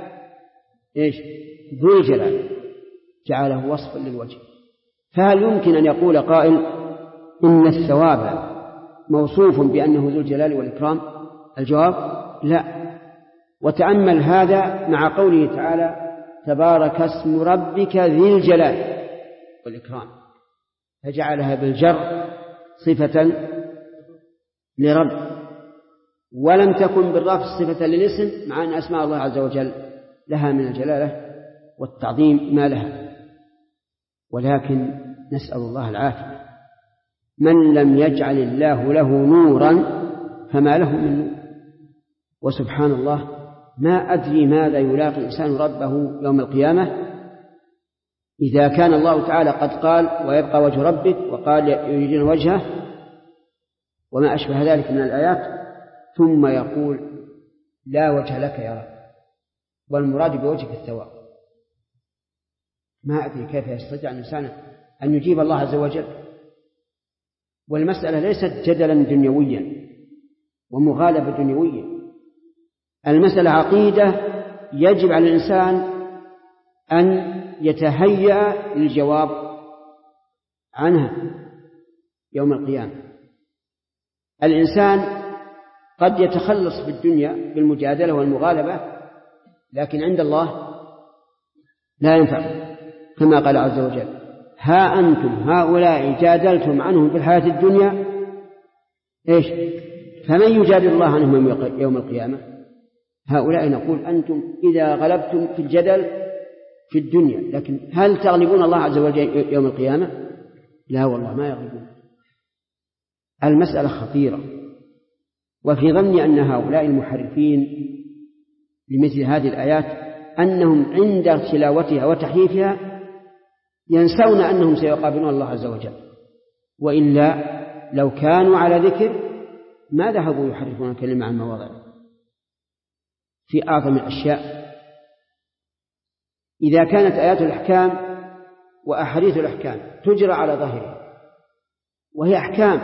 ذو الجلال، جعله وصفا للوجه. فهل يمكن أن يقول قائل إن الثواب موصوف بأنه ذو الجلال والإكرام؟ الجواب لا. وتأمل هذا مع قوله تعالى تبارك اسم ربك ذي الجلال والإكرام، فجعلها بالجر صفة لرب، ولم تكن بالرفع صفة للاسم، مع أن أسماء الله عز وجل لها من الجلالة والتعظيم ما لها. ولكن نسأل الله العافية، من لم يجعل الله له نورا فما له من نور. وسبحان الله ما أدري ماذا يلاقي الإنسان ربه يوم القيامة إذا كان الله تعالى قد قال ويبقى وجه ربك، وقال يريدون وجهه وما أشبه ذلك من الآيات، ثم يقول لا وجه لك يا رب، والمراد بوجهك الثواب. ما أدري كيف يستطيع الإنسان أن يجيب الله عز وجل. والمسألة ليست جدلا دنيويا ومغالبة دنيوية، المسألة عقيدة يجب على الإنسان أن يتهيأ للجواب عنها يوم القيامة. الإنسان قد يتخلص في الدنيا بالمجادلة والمغالبة، لكن عند الله لا ينفع، كما قال عز وجل ها أنتم هؤلاء جادلتم عنهم في الحياة الدنيا فمن يجادل الله عنهم يوم القيامة؟ هؤلاء نقول أنتم إذا غلبتم في الجدل في الدنيا، لكن هل تغلبون الله عز وجل يوم القيامة؟ لا والله ما يغلبون. المسألة خطيرة. وفي ظني أن هؤلاء المحرفين لمثل هذه الآيات أنهم عند تلاوتها وتحريفها ينسون أنهم سيقابلون الله عز وجل، وإلا لو كانوا على ذكر ما ذهبوا يحرفون الكلمة عن مواضعه في أعظم الأشياء. إذا كانت آيات الأحكام وأحاديث الأحكام تجرى على ظاهرها وهي أحكام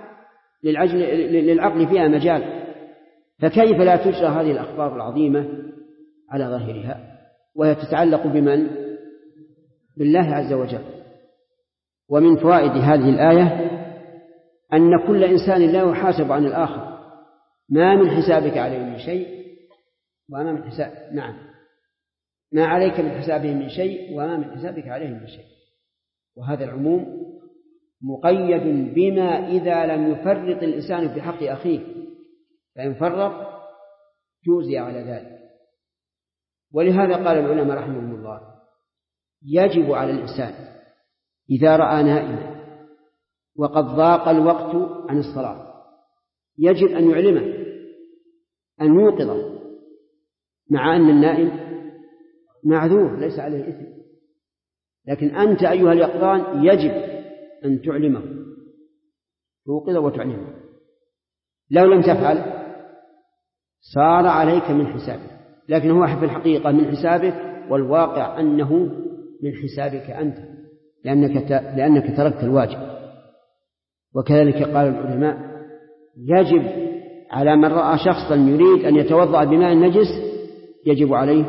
للعقل فيها مجال، فكيف لا تجرى هذه الأخبار العظيمة على ظاهرها وهي تتعلق بمن؟ بالله عز وجل. ومن فوائد هذه الآية أن كل إنسان لا يحاسب عن الآخر، ما من حسابك عليه من شيء وما من حساب ما عليك من حسابه من شيء وما من حسابك عليه من شيء. وهذا العموم مقيد بما إذا لم يفرط الإنسان في حق أخيه، فإن فرط جوزي على ذلك. ولهذا قال العلماء رحمهم الله يجب على الإنسان إذا رأى نائما وقد ضاق الوقت عن الصلاة يجب أن يعلمه، أن يوقظه، مع أن النائم معذور ليس عليه إثم، لكن أنت أيها اليقظان يجب أن تعلمه، توقظه وتعلمه. لو لم تفعل صار عليك من حسابك، لكن هو في الحقيقة من حسابك، والواقع أنه من حسابك أنت لأنك تركت الواجب. وكذلك قال العلماء يجب على من رأى شخصا يريد أن يتوضأ بماء نجس يجب عليه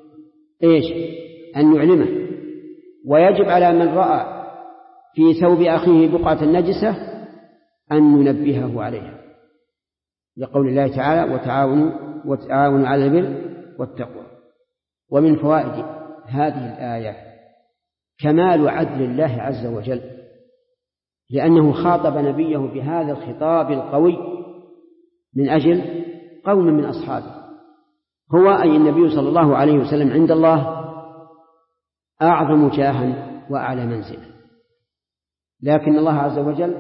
أن يعلمه، ويجب على من رأى في ثوب أخيه بقعة النجسة أن ينبهه عليها، لقول الله تعالى وتعاونوا على البر والتقوى. ومن فوائد هذه الآية كمال عدل الله عز وجل، لأنه خاطب نبيه بهذا الخطاب القوي من أجل قوم من أصحابه، هو أي النبي صلى الله عليه وسلم عند الله أعظم جاها وأعلى منزلا، لكن الله عز وجل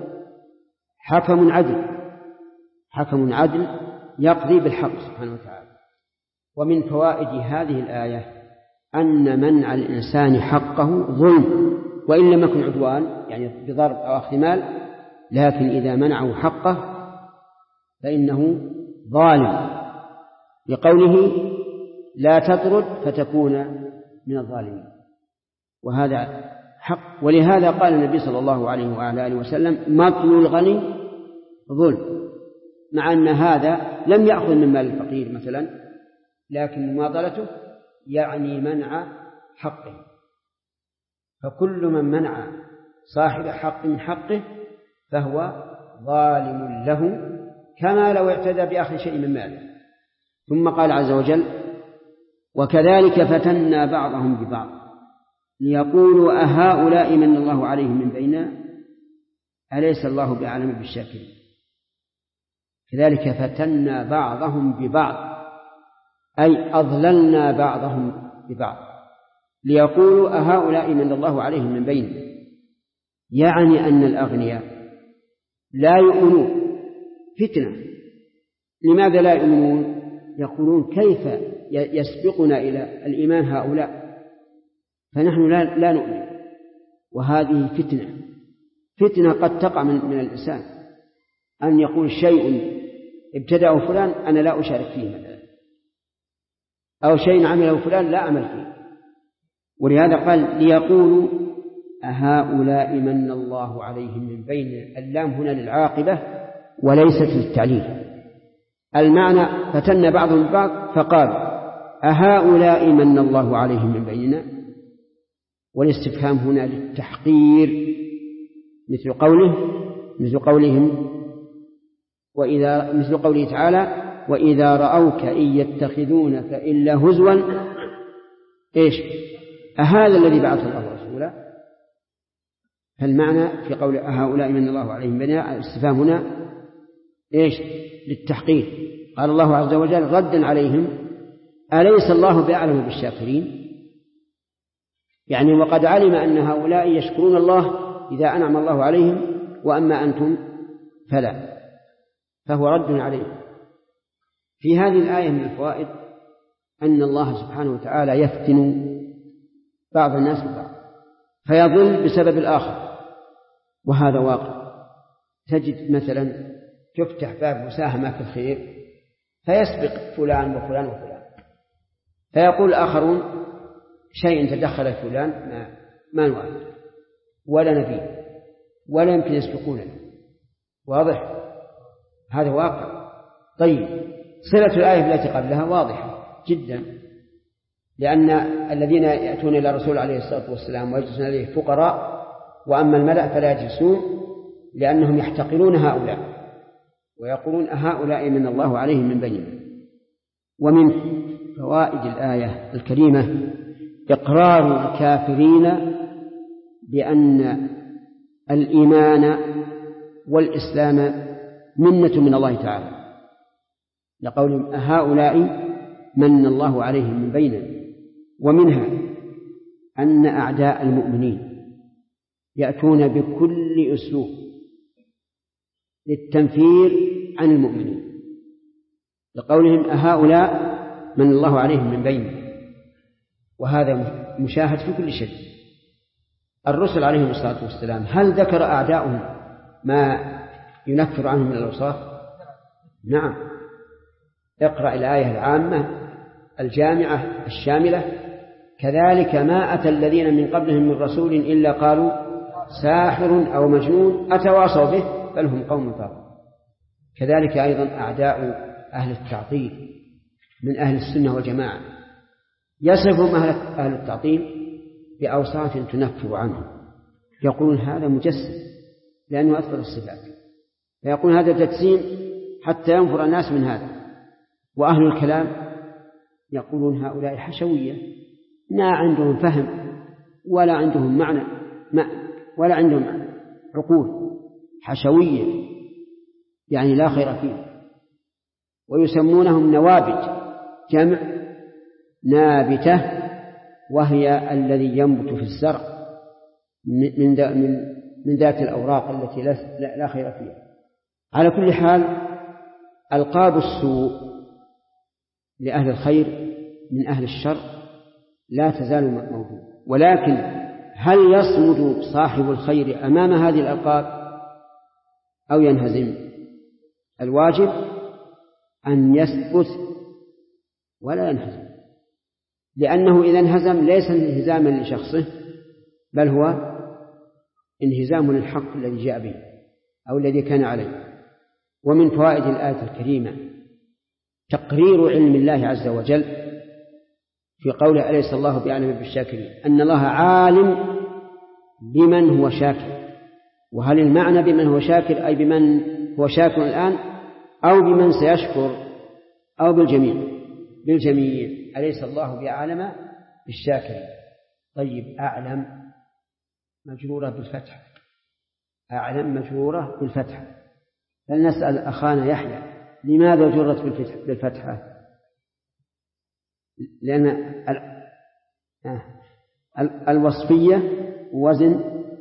حكم عدل يقضي بالحق سبحانه وتعالى. ومن فوائد هذه الآية أن منع الإنسان حقه ظلم، وإن لم يكن عدوان يعني بضرب أو أخذ مال، لكن إذا منعه حقه فإنه ظالم، لقوله لا تطرد فتكون من الظالمين، وهذا حق. ولهذا قال النبي صلى الله عليه وعلى آله وسلم مطل الغني ظلم، مع أن هذا لم يأخذ من مال الفقير مثلا، لكن مماطلته يعني منع حقه، فكل من منع صاحب حق من حقه فهو ظالم له كما لو اعتدى بأخذ شيء من ماله. ثم قال عز وجل وكذلك فتنا بعضهم ببعض ليقولوا أهؤلاء من الله عليهم من بيننا أليس الله بأعلم بالشاكرين. كذلك فتنا بعضهم ببعض أي أضللنا بعضهم ببعض، ليقولوا أهؤلاء من الله عليهم من بيننا، يعني أن الأغنياء لا يؤمنون فتنة. لماذا لا يؤمنون؟ يقولون كيف يسبقنا إلى الإيمان هؤلاء، فنحن لا نؤمن. وهذه فتنة قد تقع من الإنسان، أن يقول شيء ابتدأه فلان أنا لا أشارك فيه مثلا، أو شيء عمله فلان لا أعمل فيه. ولهذا قال ليقولوا أهؤلاء من الله عليهم من بين، اللام هنا للعاقبة وليست للتعليل. المعنى فتن بعضهم بعض فقال أهؤلاء من الله عليهم من بيننا، والاستفهام هنا للتحقير، مثل قوله تعالى وإذا رأوك إن يتخذونك إلا هزوا أهذا الذي بعث الله رسولا. فالمعنى في قول أهؤلاء من الله عليهم بيننا الاستفهام هنا للتحقير. قال الله عز وجل ردا عليهم أليس الله بأعلم بالشاكرين، يعني وقد علم أن هؤلاء يشكرون الله إذا أنعم الله عليهم، وأما أنتم فلا، فهو رد عليهم. في هذه الآية من الفوائد أن الله سبحانه وتعالى يفتن بعض الناس ببعض فيضل بسبب الآخر، وهذا واقع. تجد مثلا تفتح باب مساهمة في الخير فيسبق فلان وفلان وفلان، فيقول الآخرون شيء تدخل فلان ما نوافق ولا نبي ولا يمكن يسبقوننا. واضح؟ هذا واقع. طيب صلة الآية التي قبلها واضحة جدا، لأن الذين يأتون إلى الرسول عليه الصلاة والسلام ويجلسون عليه فقراء، وأما الملأ فلا يجلسون لأنهم يحتقرون هؤلاء ويقولون هؤلاء من الله عليهم من بينهم. ومن فوائد الآية الكريمة إقرار الكافرين بأن الإيمان والإسلام منة من الله تعالى، لقولهم هؤلاء من الله عليهم من بيننا. ومنها أن أعداء المؤمنين يأتون بكل أسلوب للتنفير عن المؤمنين، لقولهم هؤلاء من الله عليهم من بيننا، وهذا مشاهد في كل شيء. الرسل عليهم الصلاة والسلام هل ذكر أعداؤهم ما ينفر عنهم من الأوصاف؟ نعم. اقرأ الآية العامة الجامعة الشاملة: كذلك ما أتى الذين من قبلهم من رسول إلا قالوا ساحر أو مجنون أتواصوا به بل هم قوم طاغون. كذلك أيضا أعداء أهل التعطيل من أهل السنة والجماعة يصفهم أهل التعطيل بأوصاف تنفر عنه، يقولون هذا مجسم لأنه أثبت الصفات، فيقول هذا تجسيم حتى ينفر الناس من هذا. وأهل الكلام يقولون هؤلاء حشوية، ما عندهم فهم ولا عندهم معنى ولا عندهم عقول، حشوية يعني لا خير فيه. ويسمونهم نوابت، جمع نابتة، وهي الذي ينبت في الزرع من ذات الأوراق التي لا خير فيها. على كل حال ألقاب السوء لأهل الخير من أهل الشر لا تزال موجودة، ولكن هل يصمد صاحب الخير أمام هذه الألقاب أو ينهزم؟ الواجب أن يثبت ولا ينهزم، لأنه إذا انهزم ليس انهزاما لشخصه بل هو انهزام للحق الذي جاء به أو الذي كان عليه. ومن فوائد الآية الكريمة تقرير علم الله عز وجل في قوله أليس الله بأعلم بالشاكرين، أن الله عالم بمن هو شاكر. وهل المعنى بمن هو شاكر أي بمن هو شاكر الآن أو بمن سيشكر أو بالجميع؟ أليس الله بأعلم بالشاكرين. طيب أعلم مجرورة بالفتح، أعلم مجرورة بالفتح، فلنسأل أخانا يحيى لماذا جرت بالفتحة؟ لأن الوصفية وزن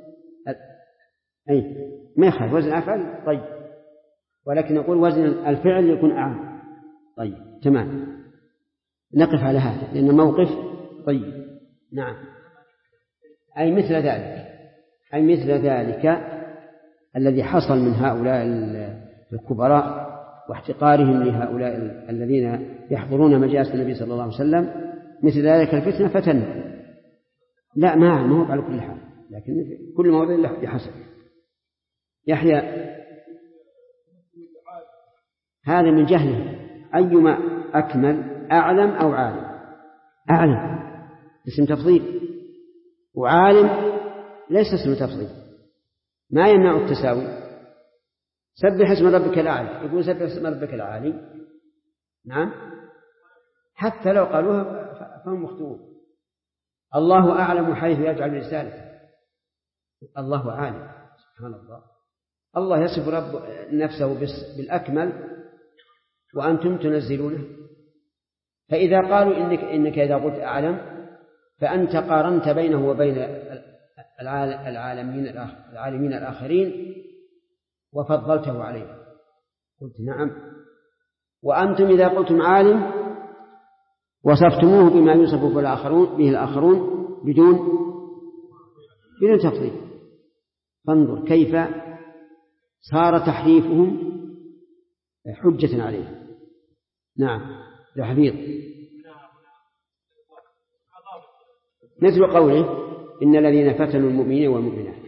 ما يخالف وزن أفعل. طيب ولكن نقول وزن الفعل يكون أعم. طيب تمام، نقف على هذا لأن موقف. طيب نعم، أي مثل ذلك الذي حصل من هؤلاء الكبراء واحتقارهم لهؤلاء الذين يحضرون مجالس النبي صلى الله عليه وسلم، مثل ذلك الفتنة فتن. لا ما هو على كل حال، لكن كل موضع له بحسب. يحيى هذا من جهله، أيما أكمل أعلم أو عالم؟ أعلم اسم تفضيل، وعالم ليس اسم تفضيل، ما يمنع التساوي. سبح اسم ربك الأعلى، يقول سبح اسم ربك العالي. نعم، حتى لو قالوها فهم مخطئون. الله أعلم حيث يجعل رسالته، الله عالم. سبحان الله، الله يصف رب نفسه بالأكمل وأنتم تنزلونه. فإذا قالوا إنك إذا قلت أعلم فأنت قارنت بينه وبين العالمين الآخرين وفضلته عليه. قلت نعم. وأنتم إذا قلتم عالم وصفتموه بما يوصف به الآخرون بدون تفضيل. فانظر كيف صار تحريفهم حجة عليه. نعم تحريف، مثل قوله إن الذين فتنوا المؤمنين والمؤمنات.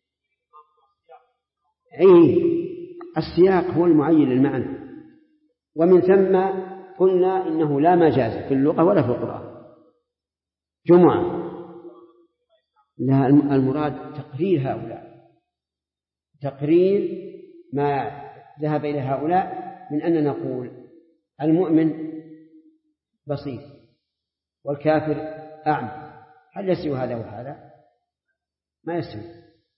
أي السياق هو المعين للمعنى، ومن ثم قلنا إنه لا مجاز في اللغة ولا في القرآن. جمعة لا، المراد تقرير هؤلاء، تقرير ما ذهب إلى هؤلاء من أن نقول المؤمن بصير والكافر أعمى. هل يسوي هذا وهذا؟ ما يسوي.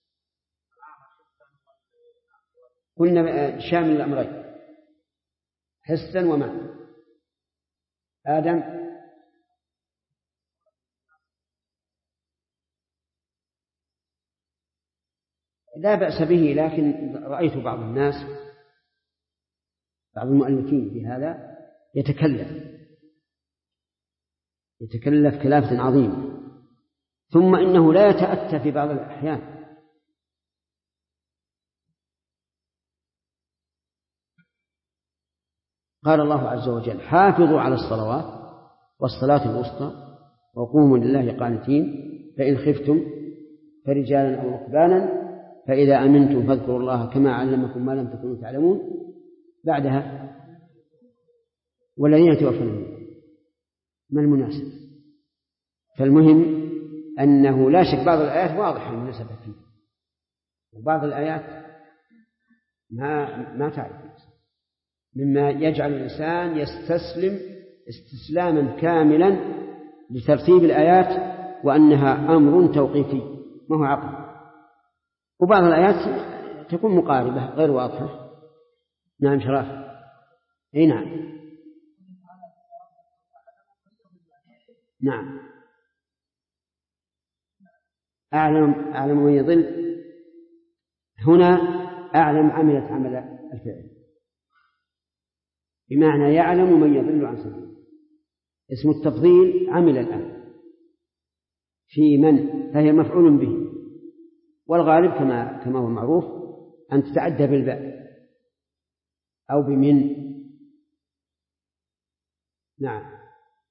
قلنا شامل الأمرين حسا ومعنى. آدم لا بأس به، لكن رأيت بعض الناس بعض المؤلفين في هذا يتكلف كلافة عظيمة، ثم إنه لا يتأتى في بعض الأحيان. قال الله عز وجل حافظوا على الصلوات والصلاة الوسطى وقوموا لله قانتين فإن خفتم فرجالا أو ركبانا فإذا أمنتم فاذكروا الله كما علمكم ما لم تكونوا تعلمون. بعدها والذين يتوفون. ما المناسب؟ فالمهم أنه لا شك بعض الآيات واضحة المناسبة فيه، وبعض الآيات ما تعرف، مما يجعل الإنسان يستسلم استسلاما كاملا لترتيب الآيات وأنها أمر توقيفي ما هو عقل، وبعض الآيات تكون مقاربة غير واضحة. نعم شرف. أي نعم. نعم أعلم من يضل. هنا أعلم عملت عمل الفعل، بمعنى يعلم من يضل عن سبيله. اسم التفضيل عمل الآن في من، فهي مفعول به، والغالب كما هو معروف أن تتعدى بالباء أو بمن. نعم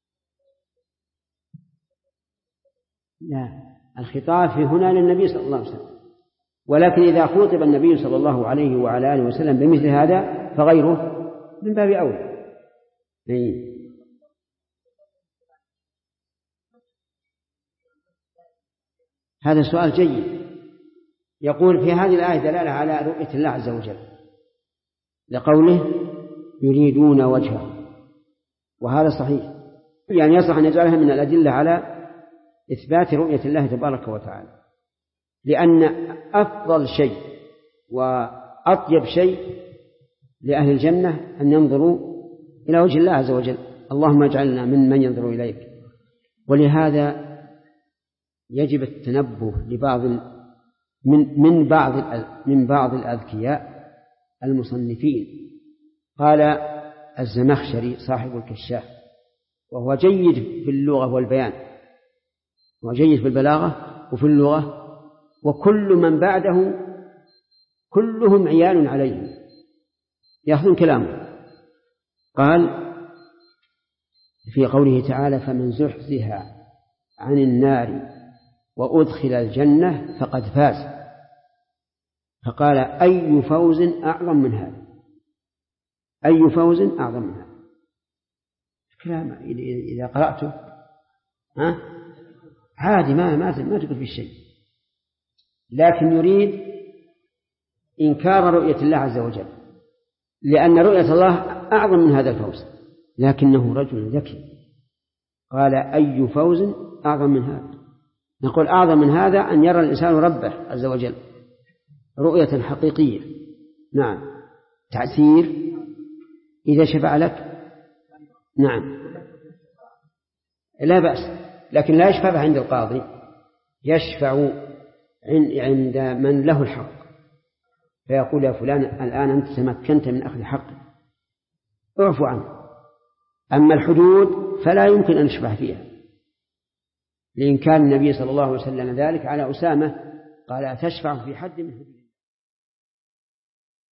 لا، الخطاب في هنا للنبي صلى الله عليه وسلم، ولكن إذا خاطب النبي صلى الله عليه وعلى آله وسلم بمثل هذا فغيره من باب أولى. هذا سؤال جيد. يقول في هذه الآية دلالة على رؤية الله عز وجل لقوله يريدون وجهه، وهذا صحيح، يعني يصح أن يجعلها من الأدلة على إثبات رؤية الله تبارك وتعالى، لأن أفضل شيء وأطيب شيء لأهل الجنة أن ينظروا إلى وجه الله عز وجل. اللهم اجعلنا من ينظر إليك. ولهذا يجب التنبه لبعض من بعض الأذكياء المصنفين. قال الزمخشري صاحب الكشاف، وهو جيد في اللغة والبيان، وجيد في البلاغة وفي اللغة، وكل من بعده كلهم عيال عليه يأخذون كلامه. قال في قوله تعالى فمن زحزح عن النار وأدخل الجنة فقد فاز. فقال أي فوز أعظم من هذا، أي فوز أعظم من هذا. الكلام إذا قرأته عادي ما تقول في شيء، لكن يريد إنكار رؤية الله عز وجل، لأن رؤية الله أعظم من هذا الفوز، لكنه رجل ذكي قال أي فوز أعظم من هذا. نقول أعظم من هذا أن يرى الإنسان ربه عز وجل رؤية حقيقية. نعم تأثير إذا شفع لك. نعم لا بأس، لكن لا يشفع عند القاضي، يشفع عند من له الحق، فيقول يا فلان الآن أنت تمكنت من أخذ حقك اعفو عنه. أما الحدود فلا يمكن أن يشفع فيها، لإن كان النبي صلى الله عليه وسلم ذلك على أسامة قال أتشفع في حد من حدود